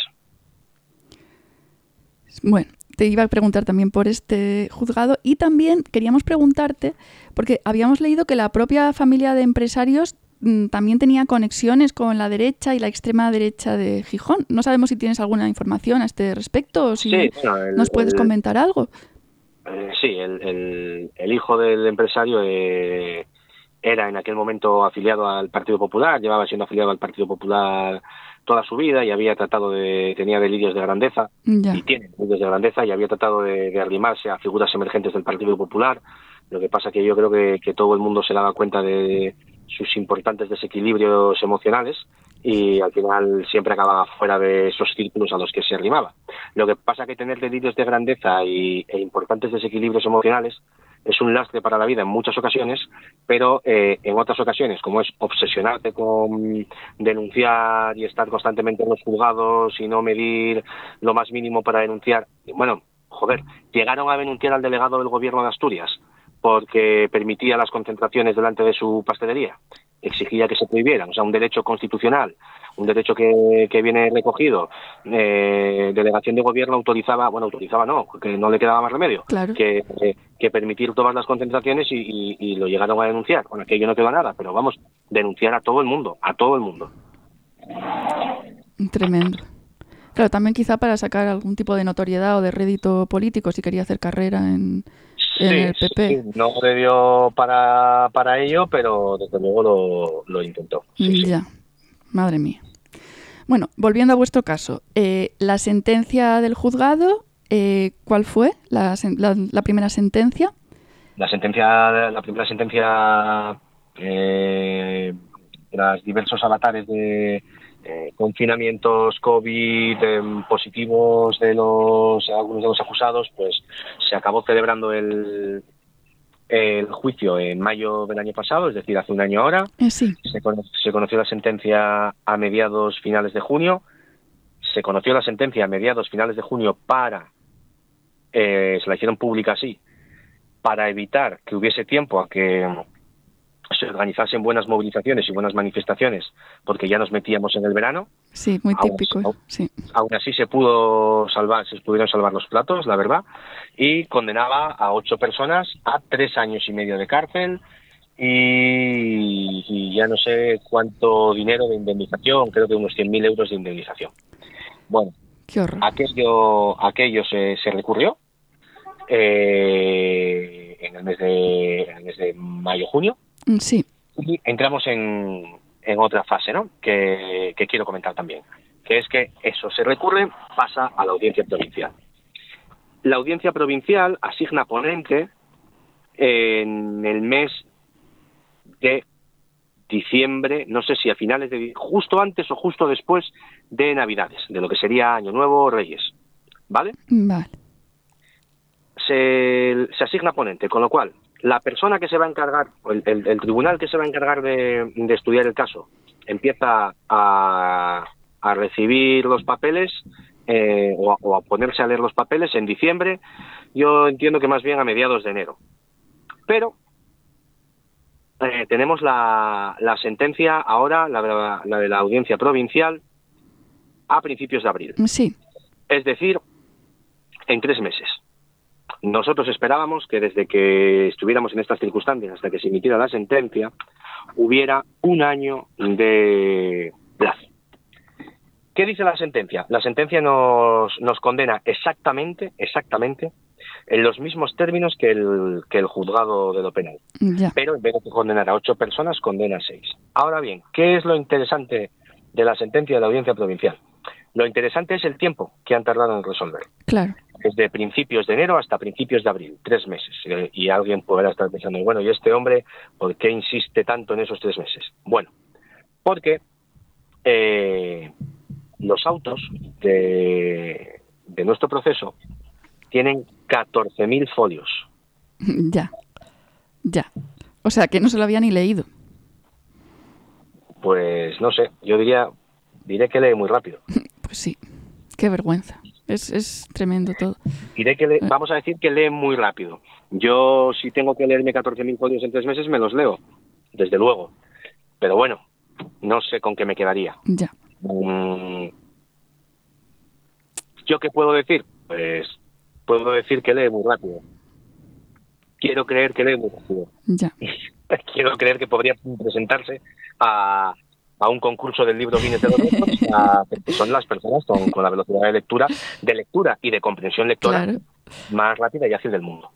Speaker 3: Bueno, te iba a preguntar también por este juzgado y también queríamos preguntarte, porque habíamos leído que la propia familia de empresarios mmm, también tenía conexiones con la derecha y la extrema derecha de Gijón. No sabemos si tienes alguna información a este respecto o si
Speaker 9: sí, bueno, el,
Speaker 3: nos puedes
Speaker 9: el,
Speaker 3: comentar algo.
Speaker 9: Eh, sí, el, el, el hijo del empresario eh, era en aquel momento afiliado al Partido Popular, llevaba siendo afiliado al Partido Popular toda su vida y había tratado de, tenía delirios de grandeza,
Speaker 3: ya.
Speaker 9: y tiene delirios de grandeza y había tratado de, de arrimarse a figuras emergentes del Partido Popular. Lo que pasa que yo creo que, que todo el mundo se daba cuenta de sus importantes desequilibrios emocionales y al final siempre acababa fuera de esos círculos a los que se arrimaba. Lo que pasa que tener delirios de grandeza y, e importantes desequilibrios emocionales es un lastre para la vida en muchas ocasiones, pero eh, en otras ocasiones, como es obsesionarte con denunciar y estar constantemente en los juzgados y no medir lo más mínimo para denunciar, bueno, joder, llegaron a denunciar al delegado del gobierno de Asturias porque permitía las concentraciones delante de su pastelería, exigía que se prohibieran, o sea, un derecho constitucional, un derecho que, que viene recogido, eh, delegación de gobierno autorizaba, bueno, autorizaba no, que no le quedaba más remedio,
Speaker 3: claro.
Speaker 9: que, eh, que permitir todas las concentraciones y, y, y lo llegaron a denunciar. Bueno, aquello no quedó nada, pero vamos, denunciar a todo el mundo, a todo el mundo.
Speaker 3: Tremendo. Claro, también quizá para sacar algún tipo de notoriedad o de rédito político si quería hacer carrera en, en
Speaker 9: sí,
Speaker 3: el P P.
Speaker 9: Sí, no le dio para, para ello, pero desde luego lo, lo intentó. Sí,
Speaker 3: ya,
Speaker 9: sí.
Speaker 3: Madre mía. Bueno, volviendo a vuestro caso, eh, la sentencia del juzgado, eh, ¿cuál fue la, la, la primera sentencia?
Speaker 9: La sentencia, la primera sentencia, eh, tras diversos avatares de, eh, confinamientos, COVID, eh, positivos de los algunos de los acusados, pues se acabó celebrando el, el juicio en mayo del año pasado, es decir, hace un año ahora.
Speaker 3: Eh, sí.
Speaker 9: Se, cono- se conoció la sentencia a mediados finales de junio. Se conoció la sentencia a mediados finales de junio para, eh, se la hicieron pública así, para evitar que hubiese tiempo a que se organizasen buenas movilizaciones y buenas manifestaciones, porque ya nos metíamos en el verano.
Speaker 3: Sí, muy
Speaker 9: Aún-
Speaker 3: típico.
Speaker 9: aún-
Speaker 3: Sí.
Speaker 9: Aún así se pudo salvar, se pudieron salvar los platos, la verdad, y condenaba a ocho personas a tres años y medio de cárcel y, y ya no sé cuánto dinero de indemnización, creo que unos cien mil euros de indemnización. Bueno,
Speaker 3: Qué horror.
Speaker 9: aquello, aquello se, se recurrió eh, en el mes de, en el mes de mayo-junio.
Speaker 3: Mm, Sí.
Speaker 9: Y entramos en, en otra fase, ¿no? Que, que quiero comentar también, que es que eso se recurre, pasa a la audiencia provincial. La audiencia provincial asigna ponente en el mes de diciembre, no sé si a finales de, justo antes o justo después de Navidades, de lo que sería Año Nuevo o Reyes, ¿vale?
Speaker 3: Vale.
Speaker 9: Se, se asigna ponente, con lo cual la persona que se va a encargar, o el, el, el tribunal que se va a encargar de, de estudiar el caso, empieza a, a recibir los papeles eh, o, a, o a ponerse a leer los papeles en diciembre. Yo entiendo que más bien a mediados de enero. Pero eh, tenemos la, la sentencia ahora, la, la de la audiencia provincial, a principios de abril.
Speaker 3: Sí.
Speaker 9: Es decir, en tres meses. Nosotros esperábamos que desde que estuviéramos en estas circunstancias hasta que se emitiera la sentencia hubiera un año de plazo. ¿Qué dice la sentencia? La sentencia nos, nos condena exactamente, exactamente, en los mismos términos que el, que el juzgado de lo penal.
Speaker 3: Ya.
Speaker 9: Pero en vez de condenar a ocho personas, condena a seis. Ahora bien, ¿qué es lo interesante de la sentencia de la audiencia provincial? Lo interesante es el tiempo que han tardado en resolver.
Speaker 3: Claro.
Speaker 9: Desde principios de enero hasta principios de abril, tres meses. Y alguien podrá estar pensando, bueno, ¿y este hombre por qué insiste tanto en esos tres meses? Bueno, porque eh, los autos de, de nuestro proceso tienen catorce mil folios.
Speaker 3: Ya. Ya. O sea, que no se lo había ni leído.
Speaker 9: Pues no sé, yo diría, diré que lee muy rápido.
Speaker 3: Pues sí. Qué vergüenza. Es, es tremendo todo.
Speaker 9: Diré que lee, vamos a decir que lee muy rápido. Yo, si tengo que leerme catorce mil folios en tres meses, me los leo, desde luego. Pero bueno, no sé con qué me quedaría.
Speaker 3: Ya.
Speaker 9: Mm, ¿Yo qué puedo decir? Pues puedo decir que lee muy rápido. Quiero creer que lee muy rápido.
Speaker 3: Ya.
Speaker 9: Quiero creer que podría presentarse a, a un concurso del libro Guinness de los Récords, a- que son las personas con, con la velocidad de lectura, de lectura y de comprensión lectora
Speaker 3: Claro.
Speaker 9: más rápida y ágil del mundo.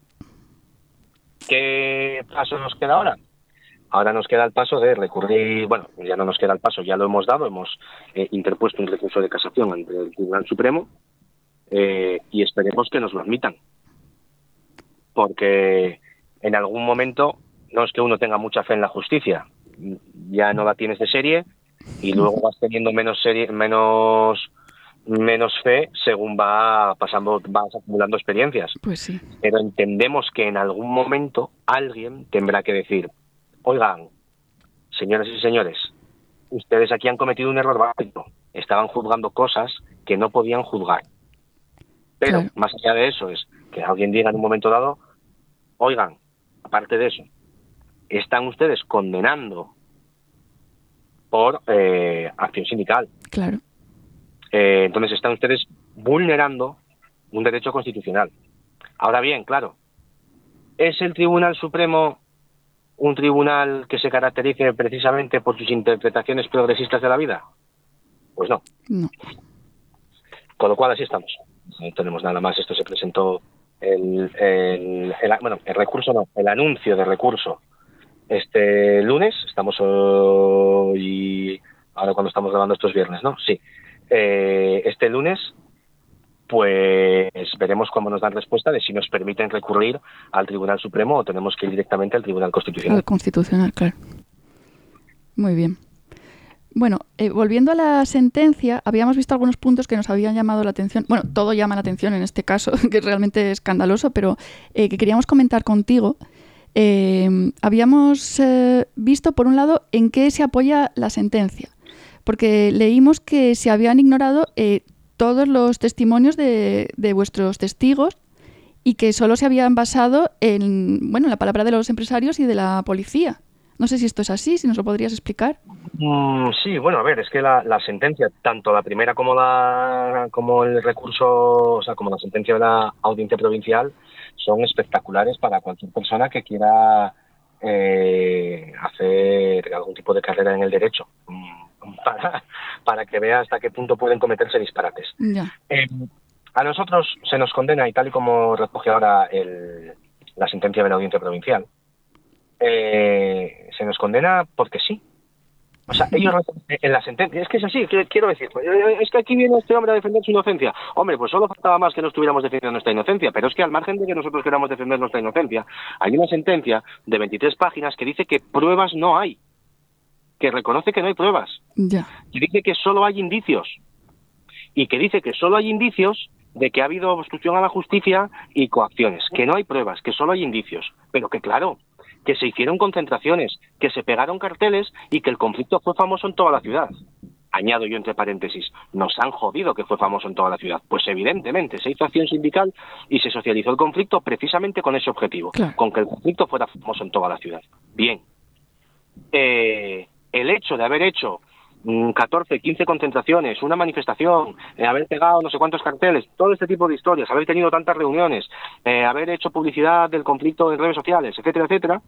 Speaker 9: ¿Qué paso nos queda ahora? Ahora nos queda el paso de recurrir, bueno, ya no nos queda el paso, ya lo hemos dado, hemos eh, interpuesto un recurso de casación ante el Tribunal Supremo eh, y esperemos que nos lo admitan. Porque en algún momento no es que uno tenga mucha fe en la justicia, ya no la tienes de serie y luego vas teniendo menos serie, menos menos fe según va pasando, vas acumulando experiencias.
Speaker 3: Pues sí.
Speaker 9: Pero entendemos que en algún momento alguien tendrá que decir, oigan, señoras y señores, ustedes aquí han cometido un error básico, estaban juzgando cosas que no podían juzgar. Pero
Speaker 3: Claro.
Speaker 9: más allá de eso es que alguien diga en un momento dado, oigan, aparte de eso, están ustedes condenando por eh, acción sindical.
Speaker 3: Claro.
Speaker 9: Eh, entonces están ustedes vulnerando un derecho constitucional. Ahora bien, claro, ¿es el Tribunal Supremo un tribunal que se caracterice precisamente por sus interpretaciones progresistas de la vida? Pues no.
Speaker 3: No.
Speaker 9: Con lo cual así estamos. No tenemos nada más. Esto se presentó el, el, el bueno, el recurso no, el anuncio de recurso este lunes. Estamos hoy, ahora cuando estamos grabando estos viernes, ¿no? Sí. Eh, este lunes, pues veremos cómo nos dan respuesta de si nos permiten recurrir al Tribunal Supremo o tenemos que ir directamente al Tribunal Constitucional.
Speaker 3: Al Constitucional, claro. Muy bien. Bueno, eh, volviendo a la sentencia, habíamos visto algunos puntos que nos habían llamado la atención. Bueno, todo llama la atención en este caso, que es realmente escandaloso, pero eh, que queríamos comentar contigo. Eh, habíamos eh, visto, por un lado, en qué se apoya la sentencia, porque leímos que se habían ignorado eh, todos los testimonios de, de vuestros testigos y que solo se habían basado en, bueno, en la palabra de los empresarios y de la policía. No sé si esto es así, si nos lo podrías explicar.
Speaker 9: Mm, sí, bueno, a ver, es que la, la sentencia, tanto la primera como la como el recurso, o sea, como la sentencia de la audiencia provincial, son espectaculares para cualquier persona que quiera eh, hacer algún tipo de carrera en el derecho, para, para que vea hasta qué punto pueden cometerse disparates.
Speaker 3: Ya.
Speaker 9: Eh, a nosotros se nos condena, y tal y como recoge ahora el, la sentencia de la audiencia provincial, Eh, se nos condena porque sí. O sea, ellos en la sentencia, es que es así, quiero decir, es que aquí viene este hombre a defender su inocencia. Hombre, pues solo faltaba más que no estuviéramos defendiendo nuestra inocencia, pero es que al margen de que nosotros queramos defender nuestra inocencia, hay una sentencia de veintitrés páginas que dice que pruebas no hay, que reconoce que no hay pruebas,
Speaker 3: Ya.
Speaker 9: que dice que solo hay indicios, y que dice que solo hay indicios de que ha habido obstrucción a la justicia y coacciones, que no hay pruebas, que solo hay indicios, pero que claro, que se hicieron concentraciones, que se pegaron carteles y que el conflicto fue famoso en toda la ciudad. Añado yo entre paréntesis, nos han jodido que fue famoso en toda la ciudad. Pues evidentemente se hizo acción sindical y se socializó el conflicto precisamente con ese objetivo,
Speaker 3: claro,
Speaker 9: con que el conflicto fuera famoso en toda la ciudad. Bien, eh, el hecho de haber hecho catorce, quince concentraciones, una manifestación, eh, haber pegado no sé cuántos carteles, todo este tipo de historias, haber tenido tantas reuniones, eh, haber hecho publicidad del conflicto en redes sociales, etcétera, etcétera,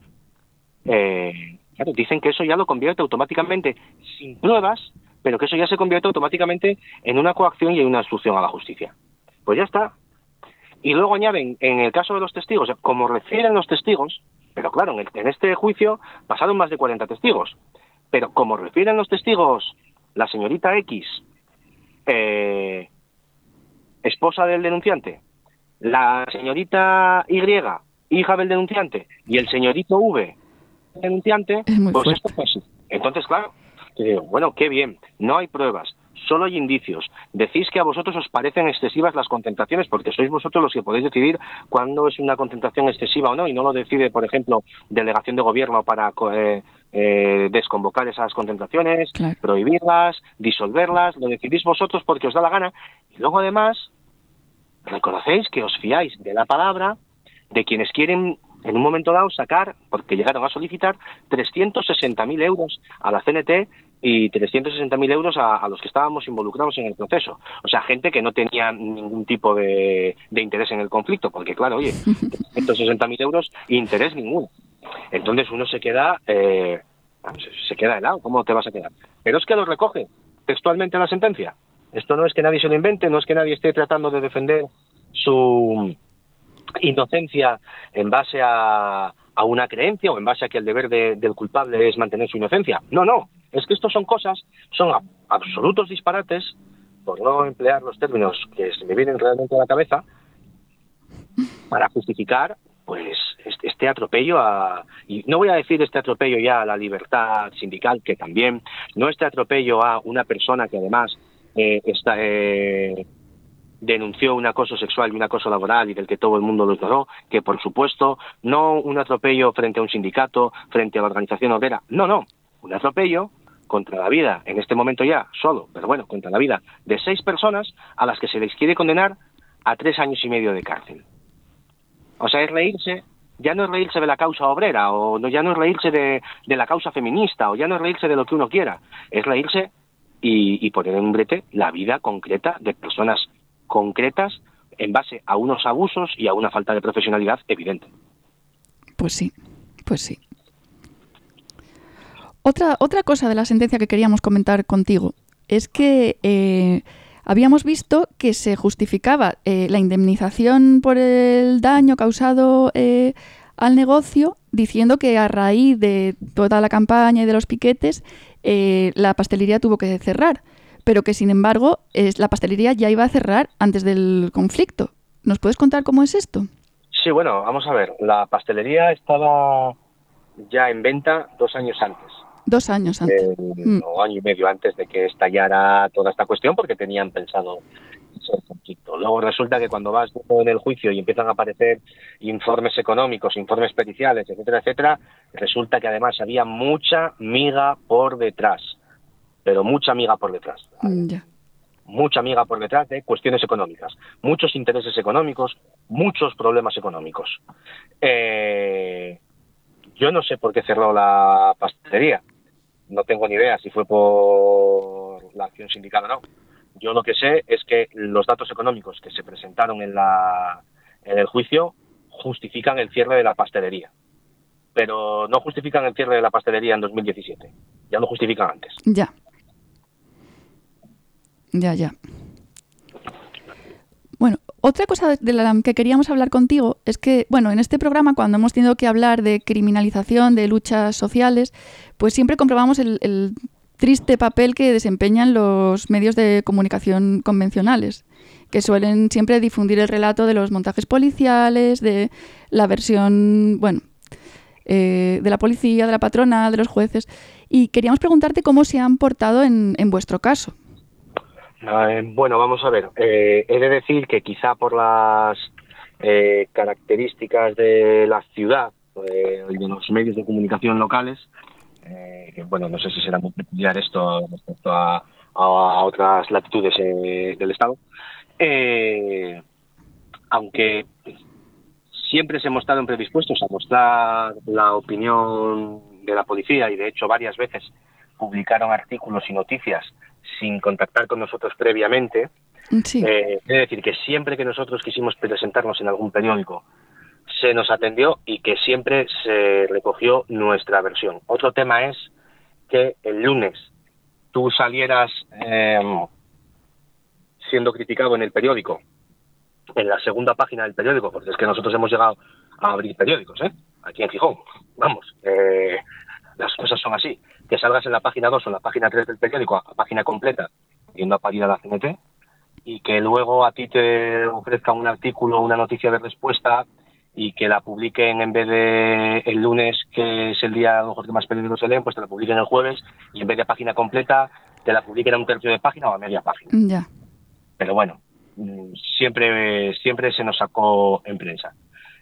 Speaker 9: eh, claro, dicen que eso ya lo convierte automáticamente, sin pruebas, pero que eso ya se convierte automáticamente en una coacción y en una obstrucción a la justicia. Pues ya está. Y luego añaden, en el caso de los testigos, como refieren los testigos, pero claro, en, el, en este juicio pasaron más de cuarenta testigos, pero como refieren los testigos, la señorita X, eh, esposa del denunciante, la señorita Y, hija del denunciante, y el señorito V, denunciante, pues fuerte. Esto fue así. Entonces, claro, digo, bueno, qué bien, no hay pruebas, solo hay indicios. Decís que a vosotros os parecen excesivas las concentraciones porque sois vosotros los que podéis decidir cuándo es una concentración excesiva o no, y no lo decide, por ejemplo, delegación de gobierno para eh, eh, desconvocar esas concentraciones, claro, prohibirlas, disolverlas, lo decidís vosotros porque os da la gana. Y luego, además, reconocéis que os fiáis de la palabra de quienes quieren en un momento dado sacar, porque llegaron a solicitar trescientos sesenta mil euros a la C N T y trescientos sesenta mil euros a, a los que estábamos involucrados en el proceso. O sea, gente que no tenía ningún tipo de, de interés en el conflicto, porque claro, oye, trescientos sesenta mil euros, interés ninguno. Entonces uno se queda, eh, se queda helado, ¿cómo te vas a quedar? Pero es que lo recoge textualmente la sentencia. Esto no es que nadie se lo invente, no es que nadie esté tratando de defender su inocencia en base a, a una creencia o en base a que el deber de, del culpable es mantener su inocencia. No, no, es que esto son cosas, son a, absolutos disparates, por no emplear los términos que se me vienen realmente a la cabeza, para justificar pues este, este atropello a, y no voy a decir este atropello ya a la libertad sindical, que también, no este atropello a una persona que además eh, está... Eh, denunció un acoso sexual y un acoso laboral y del que todo el mundo lo ignoró, que por supuesto no un atropello frente a un sindicato, frente a la organización obrera, no, no, un atropello contra la vida, en este momento ya solo, pero bueno, contra la vida de seis personas a las que se les quiere condenar a tres años y medio de cárcel. O sea, es reírse, ya no es reírse de la causa obrera, o no, ya no es reírse de, de la causa feminista, o ya no es reírse de lo que uno quiera, es reírse y, y poner en un brete la vida concreta de personas concretas en base a unos abusos y a una falta de profesionalidad evidente.
Speaker 3: Pues sí, pues sí. Otra, otra cosa de la sentencia que queríamos comentar contigo es que eh, habíamos visto que se justificaba eh, la indemnización por el daño causado eh, al negocio diciendo que a raíz de toda la campaña y de los piquetes eh, la pastelería tuvo que cerrar, pero que sin embargo es, la pastelería ya iba a cerrar antes del conflicto. ¿Nos puedes contar cómo es esto?
Speaker 9: Sí, bueno, vamos a ver. La pastelería estaba ya en venta dos años antes.
Speaker 3: Dos años antes.
Speaker 9: Eh,
Speaker 3: mm.
Speaker 9: O año y medio antes de que estallara toda esta cuestión, porque tenían pensado ese conflicto. Luego resulta que cuando vas en el juicio y empiezan a aparecer informes económicos, informes periciales, etcétera, etcétera, resulta que además había mucha miga por detrás. Pero mucha miga por detrás.
Speaker 3: Mm, ya.
Speaker 9: Mucha miga por detrás de cuestiones económicas, muchos intereses económicos, muchos problemas económicos. Eh, yo no sé por qué cerró la pastelería, no tengo ni idea si fue por la acción sindical o no. Yo lo que sé es que los datos económicos que se presentaron en, la, en el juicio justifican el cierre de la pastelería, pero no justifican el cierre de la pastelería en dos mil diecisiete, ya lo justifican antes.
Speaker 3: Ya. Ya, ya. Bueno, otra cosa de la que queríamos hablar contigo es que, bueno, en este programa cuando hemos tenido que hablar de criminalización, de luchas sociales, pues siempre comprobamos el, el triste papel que desempeñan los medios de comunicación convencionales, que suelen siempre difundir el relato de los montajes policiales, de la versión, bueno, eh, de la policía, de la patronal, de los jueces. Y queríamos preguntarte cómo se han portado en, en vuestro caso.
Speaker 9: Eh, bueno, vamos a ver. Eh, he de decir que quizá por las eh, características de la ciudad eh, y de los medios de comunicación locales, eh, que bueno, no sé si será muy peculiar esto respecto a, a, a otras latitudes eh, del Estado, eh, aunque siempre se hemos estado predispuestos a mostrar la opinión de la policía y de hecho varias veces publicaron artículos y noticias sin contactar con nosotros previamente.
Speaker 3: Sí.
Speaker 9: Eh, es decir, que siempre que nosotros quisimos presentarnos en algún periódico, se nos atendió y que siempre se recogió nuestra versión. Otro tema es que el lunes tú salieras eh, siendo criticado en el periódico, en la segunda página del periódico, porque es que nosotros hemos llegado a abrir periódicos, ¿eh? Aquí en Gijón. Vamos, eh, las cosas son así. Que salgas en la página dos o en la página tres del periódico, a página completa, yendo a parir a la C N T, y que luego a ti te ofrezcan un artículo, una noticia de respuesta, y que la publiquen en vez de el lunes, que es el día a lo mejor que más periódicos se leen, pues te la publiquen el jueves, y en vez de página completa, te la publiquen a un tercio de página o a media página.
Speaker 3: Ya.
Speaker 9: Pero bueno, siempre, siempre se nos sacó en prensa.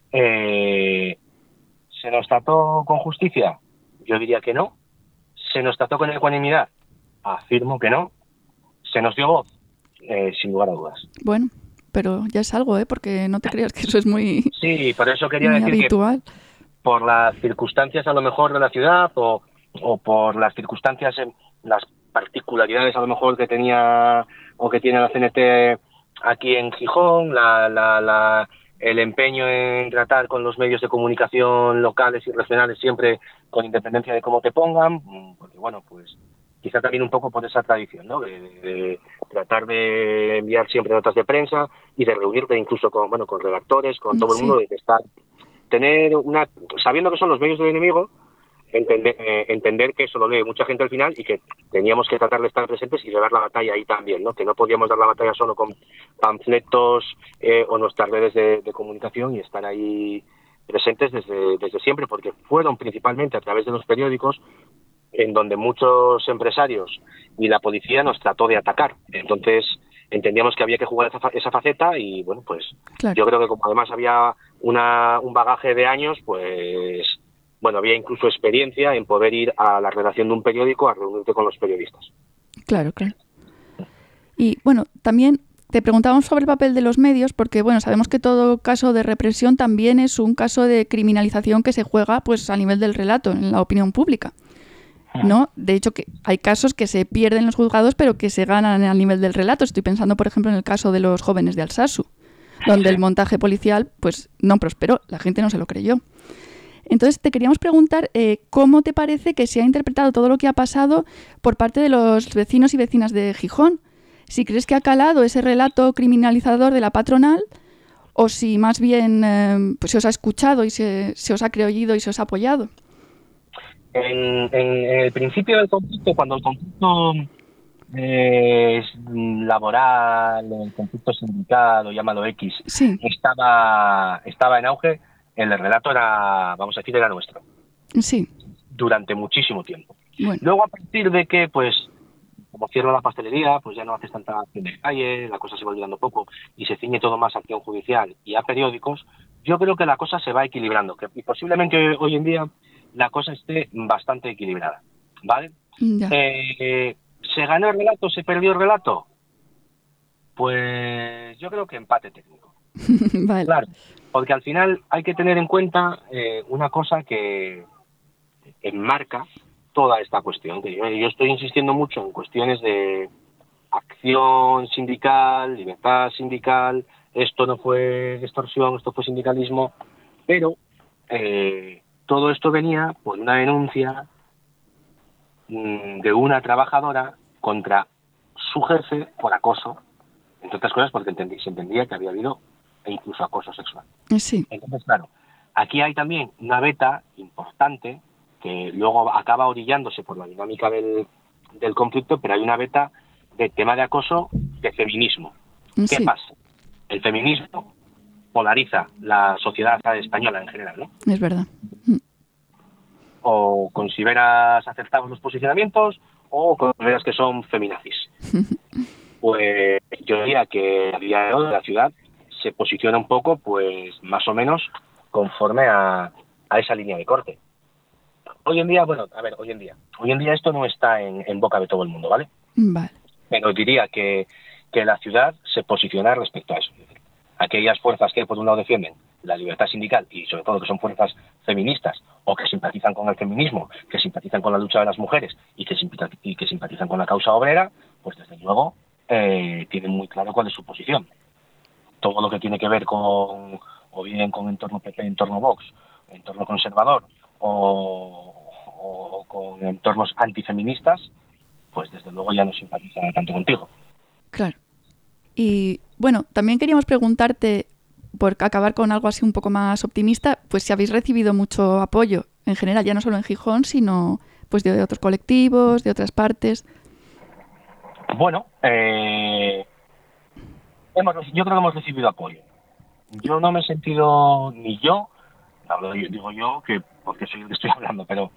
Speaker 9: Eh, ¿Se nos trató con justicia? Yo diría que no. ¿Se nos trató con ecuanimidad? Afirmo que no. ¿Se nos dio voz? Eh, sin lugar a dudas.
Speaker 3: Bueno, pero ya es algo, ¿eh? Porque no te creas que eso es muy,
Speaker 9: sí, por eso quería
Speaker 3: muy
Speaker 9: decir
Speaker 3: habitual.
Speaker 9: Que por las circunstancias a lo mejor de la ciudad o, o por las circunstancias, en las particularidades a lo mejor que tenía o que tiene la C N T aquí en Gijón, la, la, la, el empeño en tratar con los medios de comunicación locales y regionales siempre con independencia de cómo te pongan, porque bueno, pues quizá también un poco por esa tradición, ¿no? De, de, de tratar de enviar siempre notas de prensa y de reunirte incluso con, bueno, con redactores, con todo
Speaker 3: Sí.
Speaker 9: el mundo, de estar, tener una, sabiendo que son los medios del enemigo, entender, eh, entender que eso lo lee mucha gente al final y que teníamos que tratar de estar presentes y de dar la batalla ahí también, ¿no? Que no podíamos dar la batalla solo con panfletos eh, o nuestras redes de, de comunicación y estar ahí presentes desde, desde siempre, porque fueron principalmente a través de los periódicos en donde muchos empresarios y la policía nos trató de atacar. Entonces entendíamos que había que jugar esa, esa faceta y bueno, pues
Speaker 3: Claro.
Speaker 9: yo creo que como además había una, un bagaje de años, pues bueno, había incluso experiencia en poder ir a la redacción de un periódico a reunirte con los periodistas.
Speaker 3: Claro, claro. Y bueno, también te preguntábamos sobre el papel de los medios porque, bueno, sabemos que todo caso de represión también es un caso de criminalización que se juega pues a nivel del relato, en la opinión pública, ¿no? De hecho, que hay casos que se pierden en los juzgados pero que se ganan a nivel del relato. Estoy pensando, por ejemplo, en el caso de los jóvenes de Alsasu, donde el montaje policial pues no prosperó, la gente no se lo creyó. Entonces, te queríamos preguntar eh, cómo te parece que se ha interpretado todo lo que ha pasado por parte de los vecinos y vecinas de Gijón. Si crees que ha calado ese relato criminalizador de la patronal o si más bien eh, pues se os ha escuchado y se, se os ha creído y se os ha apoyado.
Speaker 9: En, en el principio del conflicto, cuando el conflicto eh, laboral, el conflicto sindical o llámalo X,
Speaker 3: Sí.
Speaker 9: estaba, estaba en auge, el relato era, vamos a decir, era nuestro.
Speaker 3: Sí.
Speaker 9: Durante muchísimo tiempo.
Speaker 3: Bueno.
Speaker 9: Luego, a partir de que, pues, como cierra la pastelería, pues ya no haces tanta acción de calle, la cosa se va olvidando poco y se ciñe todo más a acción judicial y a periódicos, yo creo que la cosa se va equilibrando, que y posiblemente hoy en día la cosa esté bastante equilibrada, ¿vale?
Speaker 3: Ya.
Speaker 9: Eh, ¿Se ganó el relato, se perdió el relato? Pues yo creo que empate técnico.
Speaker 3: Vale.
Speaker 9: Claro, porque al final hay que tener en cuenta eh, una cosa que enmarca toda esta cuestión, que yo, yo estoy insistiendo mucho en cuestiones de acción sindical, libertad sindical, esto no fue extorsión, esto fue sindicalismo, pero eh, todo esto venía por una denuncia mmm, de una trabajadora contra su jefe por acoso, entre otras cosas porque entendí, se entendía que había habido incluso acoso sexual.
Speaker 3: Sí.
Speaker 9: Entonces, claro, aquí hay también una beta importante que luego acaba orillándose por la dinámica del, del conflicto, pero hay una beta de tema de acoso de feminismo. ¿Qué
Speaker 3: Sí.
Speaker 9: pasa? El feminismo polariza la sociedad española en general, ¿no?
Speaker 3: Es verdad.
Speaker 9: O consideras aceptados los posicionamientos o consideras que son feminazis. Pues yo diría que a día de hoy la ciudad se posiciona un poco, pues más o menos conforme a, a esa línea de corte. Hoy en día, bueno, a ver, hoy en día, hoy en día esto no está en, en boca de todo el mundo, ¿vale?
Speaker 3: Vale.
Speaker 9: Pero diría que, que la ciudad se posiciona respecto a eso. Aquellas fuerzas que por un lado defienden la libertad sindical y sobre todo que son fuerzas feministas o que simpatizan con el feminismo, que simpatizan con la lucha de las mujeres y que simpatizan, y que simpatizan con la causa obrera, pues desde luego eh, tienen muy claro cuál es su posición. Todo lo que tiene que ver con, o bien con entorno P P, entorno Vox, entorno conservador o, o con entornos antifeministas, pues desde luego ya no simpatiza tanto contigo.
Speaker 3: Claro. Y bueno, también queríamos preguntarte, por acabar con algo así un poco más optimista, pues si habéis recibido mucho apoyo en general, ya no solo en Gijón, sino pues de otros colectivos, de otras partes.
Speaker 9: Bueno, eh, hemos, yo creo que hemos recibido apoyo. Yo no me he sentido, ni yo, hablo, digo yo, que porque soy el que estoy hablando, pero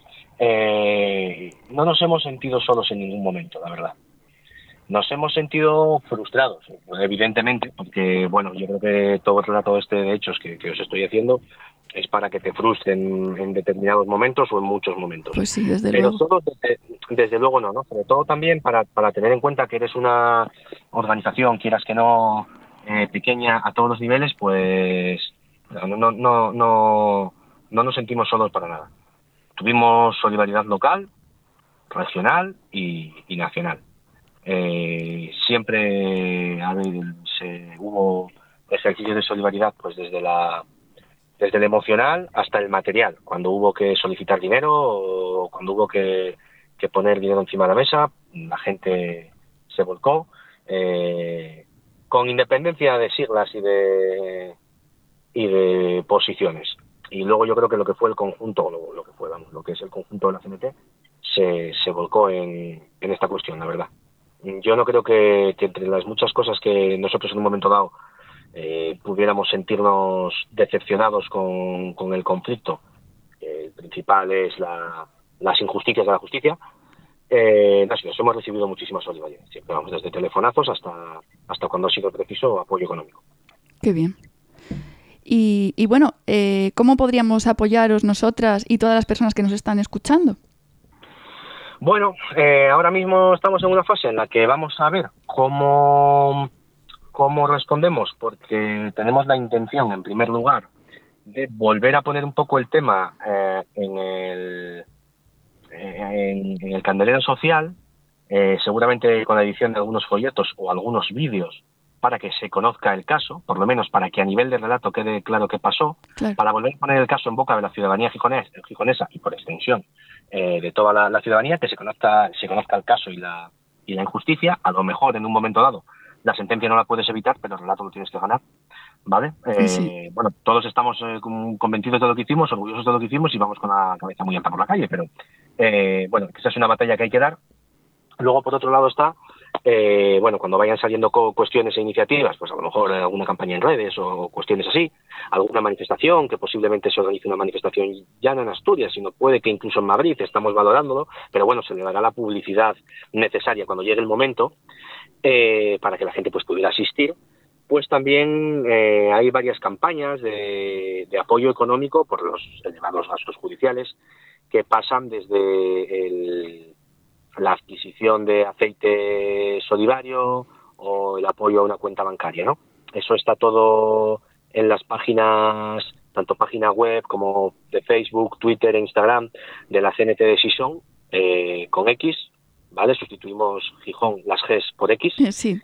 Speaker 9: eh, no nos hemos sentido solos en ningún momento, la verdad. Nos hemos sentido frustrados, evidentemente, porque, bueno, yo creo que todo el relato este de hechos que, que os estoy haciendo es para que te frustren en determinados momentos o en muchos momentos.
Speaker 3: Pues sí, desde
Speaker 9: Pero
Speaker 3: luego.
Speaker 9: todo, desde, desde luego no, ¿no? Sobre todo también para, para tener en cuenta que eres una organización, quieras que no, eh, pequeña a todos los niveles, pues no, no, no, no, no nos sentimos solos para nada. Tuvimos solidaridad local, regional y, y nacional. Eh, siempre a ver, se, hubo ejercicios de solidaridad pues desde la desde el emocional hasta el material, cuando hubo que solicitar dinero o cuando hubo que, que poner dinero encima de la mesa, la gente se volcó, eh, con independencia de siglas y de y de posiciones. Y luego yo creo que lo que fue el conjunto, lo, lo que fue, vamos, lo que es el conjunto de la C N T, se, se volcó en, en esta cuestión, la verdad. Yo no creo que, que entre las muchas cosas que nosotros en un momento dado eh, pudiéramos sentirnos decepcionados con, con el conflicto, eh, el principal es la, las injusticias de la justicia, eh, no, sí, nos hemos recibido muchísima solidaridad, siempre vamos desde telefonazos hasta, hasta cuando ha sido preciso apoyo económico.
Speaker 3: Qué bien. Y, y bueno, eh, ¿cómo podríamos apoyaros nosotras y todas las personas que nos están escuchando?
Speaker 9: Bueno, eh, ahora mismo estamos en una fase en la que vamos a ver cómo, cómo respondemos, porque tenemos la intención, en primer lugar, de volver a poner un poco el tema eh, en, el, en, en el candelero social, eh, seguramente con la edición de algunos folletos o algunos vídeos para que se conozca el caso, por lo menos para que a nivel de relato quede claro qué pasó,
Speaker 3: Claro.
Speaker 9: para volver a poner el caso en boca de la ciudadanía gijonés, gijonesa y por extensión eh, de toda la, la ciudadanía, que se conozca, se conozca el caso y la, y la injusticia. A lo mejor en un momento dado la sentencia no la puedes evitar, pero el relato lo tienes que ganar, ¿vale? Eh,
Speaker 3: Sí.
Speaker 9: Bueno, todos estamos eh, convencidos de lo que hicimos, orgullosos de lo que hicimos y vamos con la cabeza muy alta por la calle, pero eh, bueno, esa es una batalla que hay que dar. Luego, por otro lado, está eh, bueno, cuando vayan saliendo co- cuestiones e iniciativas, pues a lo mejor alguna campaña en redes o cuestiones así, alguna manifestación, que posiblemente se organice una manifestación ya no en Asturias, sino puede que incluso en Madrid, estamos valorándolo, pero bueno, se le dará la publicidad necesaria cuando llegue el momento eh, para que la gente pues pudiera asistir. Pues también eh, hay varias campañas de, de apoyo económico por los elevados gastos judiciales que pasan desde el, la adquisición de aceite solidario o el apoyo a una cuenta bancaria, ¿no? Eso está todo en las páginas, tanto página web como de Facebook, Twitter e Instagram de la C N T de Sison, eh, con X, ¿vale? Sustituimos Gijón, las Gs por X.
Speaker 3: Sí.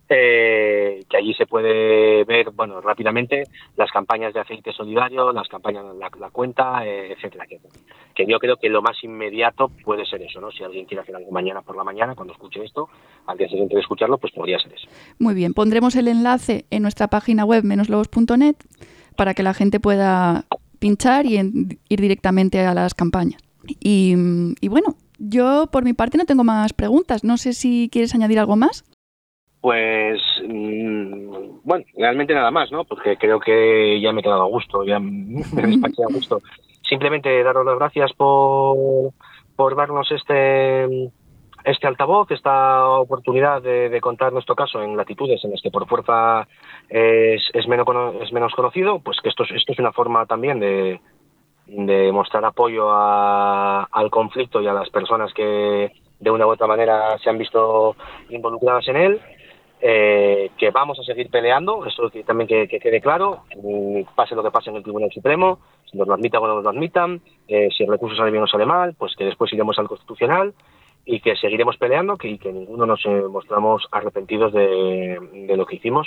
Speaker 9: Eh, que allí se puede ver, bueno, rápidamente las campañas de aceite solidario, las campañas, la, la cuenta, eh, etcétera, que, que yo creo que lo más inmediato puede ser eso, ¿no? Si alguien quiere hacer algo mañana por la mañana, cuando escuche esto, al día siguiente de escucharlo, pues podría ser eso.
Speaker 3: Muy bien, pondremos el enlace en nuestra página web menos lobos punto net para que la gente pueda pinchar y en, ir directamente a las campañas. Y, y bueno, yo por mi parte no tengo más preguntas. No sé si quieres añadir algo más.
Speaker 9: Pues, mmm, bueno, realmente nada más, ¿no? Porque creo que ya me he quedado a gusto, ya me despaché a gusto. Simplemente daros las gracias por, por darnos este, este altavoz, esta oportunidad de, de contar nuestro caso en latitudes en las que por fuerza es, es, menos, es menos conocido, pues que esto, esto es una forma también de, de mostrar apoyo a, al conflicto y a las personas que de una u otra manera se han visto involucradas en él. Eh, que vamos a seguir peleando, eso que también que, que quede claro, pase lo que pase en el Tribunal Supremo, si nos lo admitan o no nos lo admitan, eh, si el recurso sale bien o sale mal, pues que después iremos al Constitucional y que seguiremos peleando, que, y que ninguno nos eh, mostramos arrepentidos de, de lo que hicimos,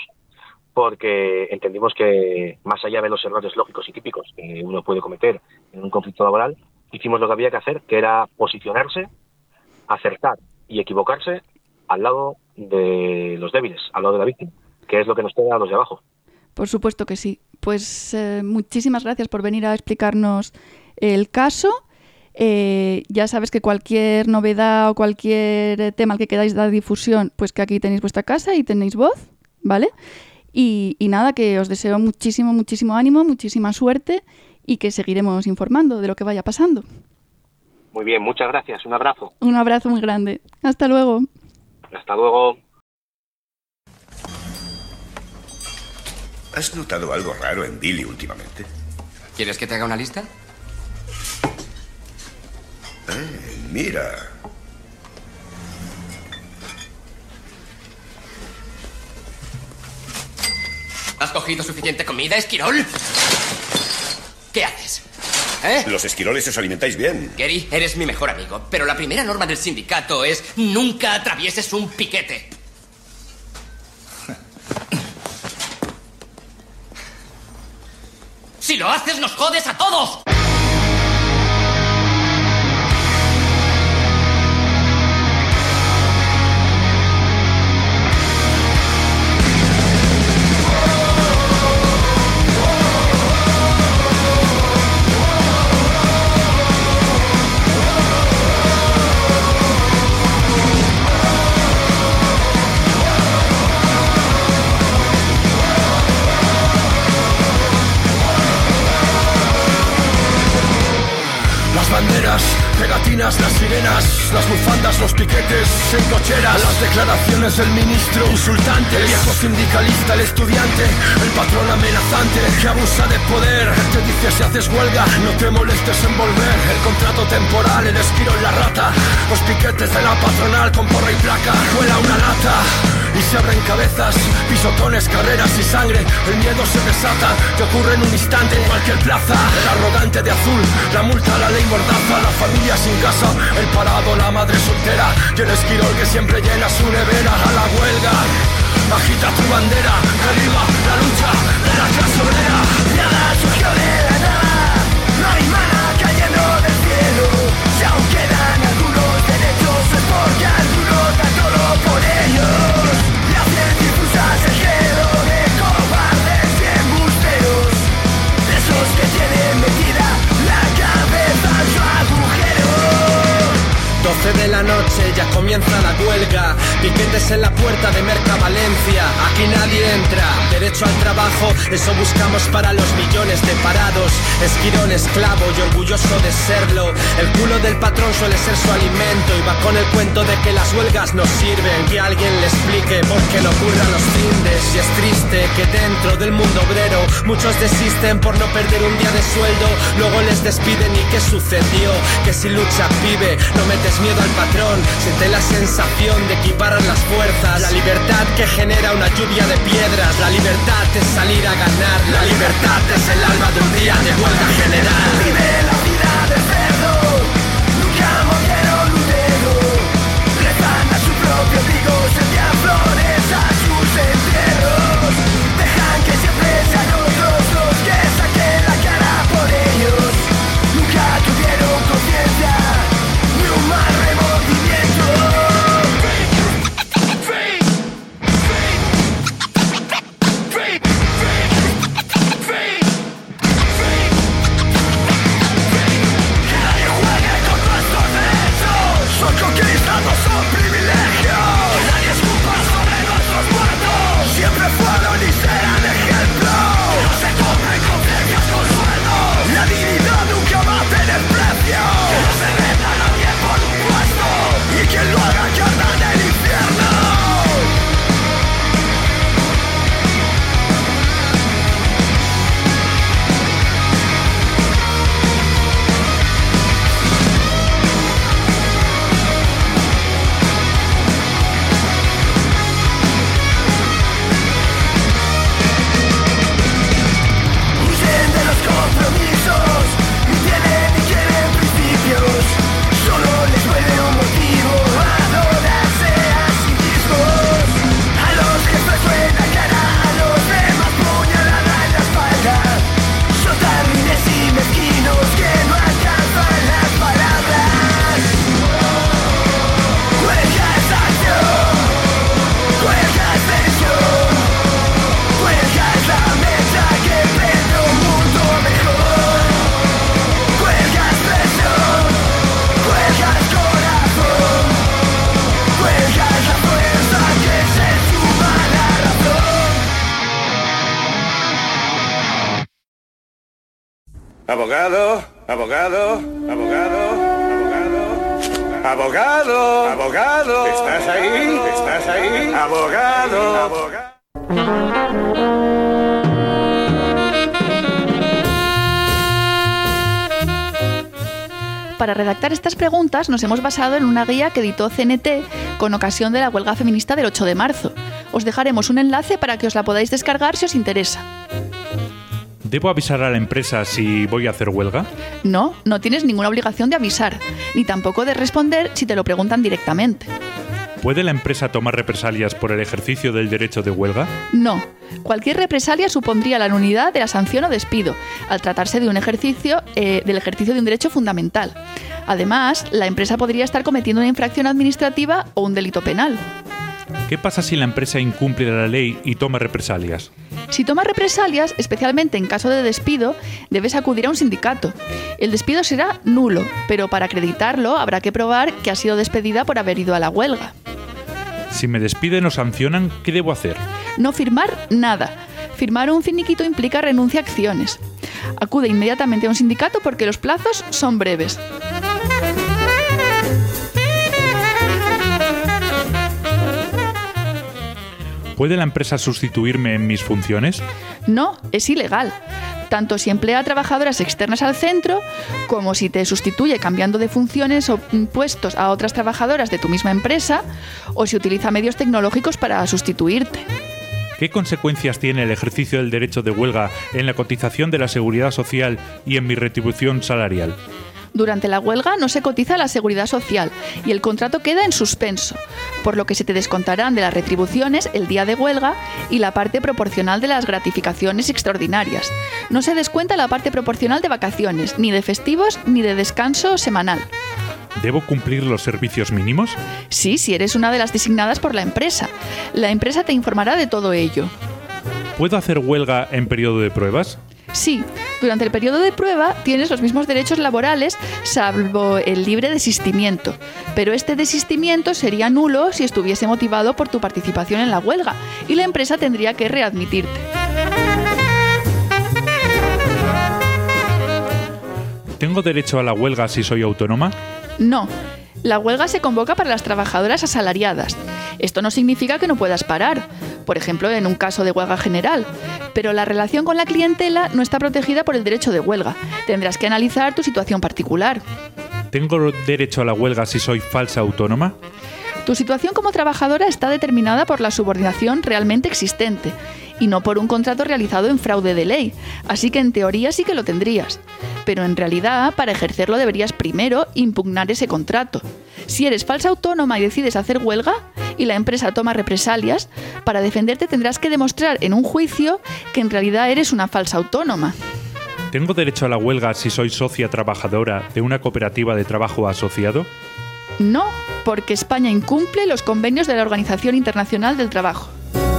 Speaker 9: porque entendimos que más allá de los errores lógicos y típicos que uno puede cometer en un conflicto laboral, hicimos lo que había que hacer, que era posicionarse, acertar y equivocarse al lado de los débiles, al lado de la víctima, que es lo que nos queda a los de abajo.
Speaker 3: Por supuesto que sí. Pues eh, muchísimas gracias por venir a explicarnos el caso. Eh, ya sabes que cualquier novedad o cualquier tema al que queráis dar difusión, pues que aquí tenéis vuestra casa y tenéis voz, ¿vale? Y, y nada, que os deseo muchísimo, muchísimo ánimo, muchísima suerte y que seguiremos informando de lo que vaya pasando.
Speaker 9: Muy bien, muchas gracias. Un abrazo.
Speaker 3: Un abrazo muy grande. Hasta luego.
Speaker 9: Hasta luego.
Speaker 10: ¿Has notado algo raro en Billy últimamente?
Speaker 11: ¿Quieres que te haga una lista?
Speaker 10: Eh, mira.
Speaker 11: ¿Has cogido suficiente comida, Esquirol? ¿Qué haces? ¿Eh?
Speaker 10: Los esquiroles os alimentáis bien.
Speaker 11: Gary, eres mi mejor amigo, pero la primera norma del sindicato es nunca atravieses un piquete. Si lo haces, nos jodes a todos.
Speaker 12: Banderas, pegatinas, las sirenas, las bufandas, los piquetes en cocheras, las declaraciones del ministro insultante, el viejo sindicalista, el estudiante, el patrón amenazante que abusa de poder, te dice si haces huelga no te molestes en volver, el contrato temporal, el esquiro en la rata, los piquetes de la patronal con porra y placa, vuela una lata y se abren cabezas, pisotones, carreras y sangre, el miedo se desata, te ocurre en un instante en cualquier plaza, el arrogante de azul, la multa, la ley mordaza, la familia sin casa, el parado, la madre soltera y el esquirol que siempre llena su nevera. A la huelga, agita tu bandera, que viva la lucha de la clase obrera. Nada surgió de la nada, no hay mana cayendo del cielo, si aún quedan algunos derechos es porque alguno da todo por ellos, y hacen difusas el credo de cobardes y embusteros, de esos que tienen metida la cabeza en su agujero. doce de la noche ya comienza la huelga, piquete Estudiantes en la puerta de Mercavalencia, aquí nadie entra. Derecho al trabajo, eso buscamos para los millones de parados. Esquirón, esclavo y orgulloso de serlo. El culo del patrón suele ser su alimento y va con el cuento de que las huelgas no sirven. Que alguien le explique por qué no ocurran los findes. Y es triste que dentro del mundo obrero muchos desisten por no perder un día de sueldo. Luego les despiden y ¿qué sucedió? Que si lucha pibe, no metes miedo al patrón. Siente la sensación de equiparar las fuerzas. La libertad que genera una lluvia de piedras. La libertad es salir a ganar. La libertad es el alma de un día de huelga general. Vive la vida de cerdo, nunca movieron un dedo. Rezan a su propio trigo, se envían flores a sus entierros. Dejan que siempre sean otros los que saquen la cara por ellos. Nunca tuvieron conciencia ni un mal remordimiento. Son conquistados, son privilegios. Que nadie escupa sobre nuestros muertos. Siempre fueron y serán ejemplo. Que no se compren conciencias con sueldos. La dignidad nunca va a tener precio. Que no se venda a nadie por un puesto. Y quien lo haga que arda en el infierno. Huyen de los compromisos, ni tienen ni quieren principios. Solo les duele un motivo, adorarse a sí mismos. A los jefes buena cara, a los demás puñalada en la espalda. Son tan ruines y mezquinos que no alcanzan las palabras. Huelga es acción, huelga es tensión. Huelga es la meta que prende un mundo mejor. Huelga es presión, huelga es corazón. Huelga es la fuerza que se suma a la razón.
Speaker 10: Abogado, abogado, abogado, abogado. Abogado, abogado. ¿Estás ahí? ¿Estás ahí? Abogado, abogado.
Speaker 3: Para redactar estas preguntas nos hemos basado en una guía que editó C N T con ocasión de la huelga feminista del ocho de marzo. Os dejaremos un enlace para que os la podáis descargar si os interesa.
Speaker 4: ¿Debo avisar a la empresa si voy a hacer huelga?
Speaker 3: No, no tienes ninguna obligación de avisar, ni tampoco de responder si te lo preguntan directamente.
Speaker 4: ¿Puede la empresa tomar represalias por el ejercicio del derecho de huelga?
Speaker 3: No. Cualquier represalia supondría la nulidad de la sanción o despido, al tratarse de un ejercicio, eh, del ejercicio de un derecho fundamental. Además, la empresa podría estar cometiendo una infracción administrativa o un delito penal.
Speaker 4: ¿Qué pasa si la empresa incumple la ley y toma represalias?
Speaker 3: Si tomas represalias, especialmente en caso de despido, debes acudir a un sindicato. El despido será nulo, pero para acreditarlo habrá que probar que ha sido despedida por haber ido a la huelga.
Speaker 4: Si me despiden o sancionan, ¿qué debo hacer?
Speaker 3: No firmar nada. Firmar un finiquito implica renuncia a acciones. Acude inmediatamente a un sindicato porque los plazos son breves.
Speaker 4: ¿Puede la empresa sustituirme en mis funciones?
Speaker 3: No, es ilegal. Tanto si emplea a trabajadoras externas al centro, como si te sustituye cambiando de funciones o puestos a otras trabajadoras de tu misma empresa, o si utiliza medios tecnológicos para sustituirte.
Speaker 4: ¿Qué consecuencias tiene el ejercicio del derecho de huelga en la cotización de la Seguridad Social y en mi retribución salarial?
Speaker 3: Durante la huelga no se cotiza la seguridad social y el contrato queda en suspenso, por lo que se te descontarán de las retribuciones el día de huelga y la parte proporcional de las gratificaciones extraordinarias. No se descuenta la parte proporcional de vacaciones, ni de festivos, ni de descanso semanal.
Speaker 4: ¿Debo cumplir los servicios mínimos?
Speaker 3: Sí, si eres una de las designadas por la empresa. La empresa te informará de todo ello.
Speaker 4: ¿Puedo hacer huelga en periodo de pruebas?
Speaker 3: Sí, Durante el periodo de prueba tienes los mismos derechos laborales, salvo el libre desistimiento. Pero este desistimiento sería nulo si estuviese motivado por tu participación en la huelga y la empresa tendría que readmitirte.
Speaker 4: ¿Tengo derecho a la huelga si soy autónoma?
Speaker 3: No. La huelga se convoca para las trabajadoras asalariadas. Esto no significa que no puedas parar, por ejemplo, en un caso de huelga general, pero la relación con la clientela no está protegida por el derecho de huelga. Tendrás que analizar tu situación particular.
Speaker 4: ¿Tengo derecho a la huelga si soy falsa autónoma?
Speaker 3: Tu situación como trabajadora está determinada por la subordinación realmente existente y no por un contrato realizado en fraude de ley, así que en teoría sí que lo tendrías. Pero en realidad, para ejercerlo deberías primero impugnar ese contrato. Si eres falsa autónoma y decides hacer huelga y la empresa toma represalias, para defenderte tendrás que demostrar en un juicio que en realidad eres una falsa autónoma.
Speaker 4: ¿Tengo derecho a la huelga si soy socia trabajadora de una cooperativa de trabajo asociado?
Speaker 3: No, porque España incumple los convenios de la Organización Internacional del Trabajo.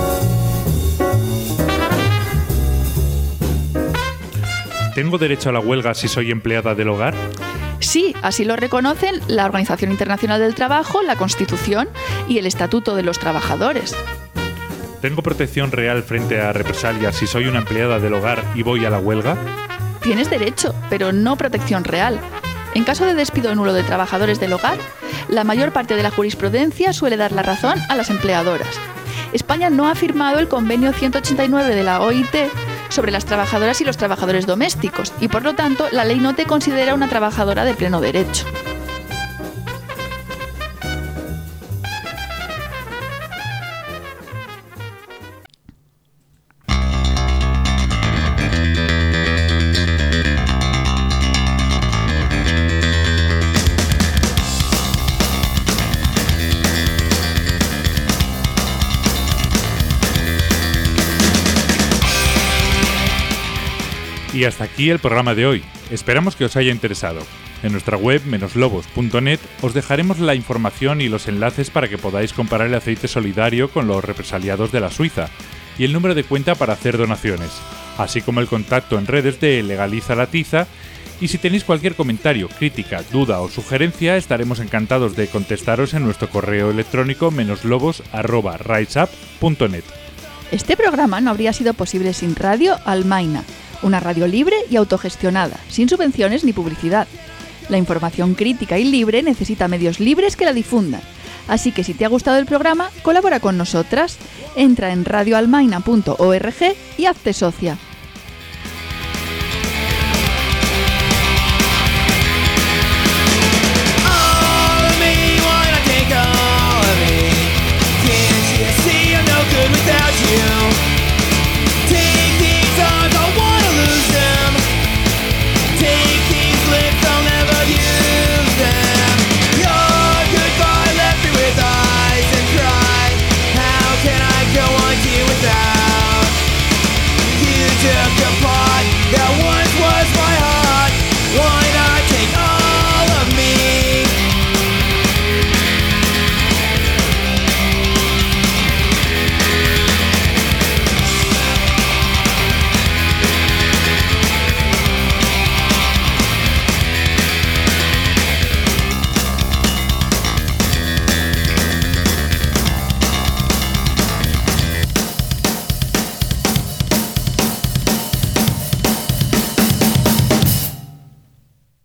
Speaker 4: ¿Tengo derecho a la huelga si soy empleada del hogar?
Speaker 3: Sí, así lo reconocen la Organización Internacional del Trabajo, la Constitución y el Estatuto de los Trabajadores.
Speaker 4: ¿Tengo protección real frente a represalias si soy una empleada del hogar y voy a la huelga?
Speaker 3: Tienes derecho, pero no protección real. En caso de despido nulo de trabajadores del hogar, la mayor parte de la jurisprudencia suele dar la razón a las empleadoras. España no ha firmado el convenio ciento ochenta y nueve de la O I T sobre las trabajadoras y los trabajadores domésticos y, por lo tanto, la ley no te considera una trabajadora de pleno derecho.
Speaker 4: Y hasta aquí el programa de hoy. Esperamos que os haya interesado. En nuestra web menos-lobos punto net os dejaremos la información y los enlaces para que podáis comparar el aceite solidario con los represaliados de la Suiza y el número de cuenta para hacer donaciones, así como el contacto en redes de Legaliza la Tiza. Y si tenéis cualquier comentario, crítica, duda o sugerencia, estaremos encantados de contestaros en nuestro correo electrónico menos-lobos arroba riseup punto net.
Speaker 3: Este programa no habría sido posible sin Radio Almaina, una radio libre y autogestionada, sin subvenciones ni publicidad. La información crítica y libre necesita medios libres que la difundan. Así que si te ha gustado el programa, colabora con nosotras. Entra en radio almaina punto org y hazte socia.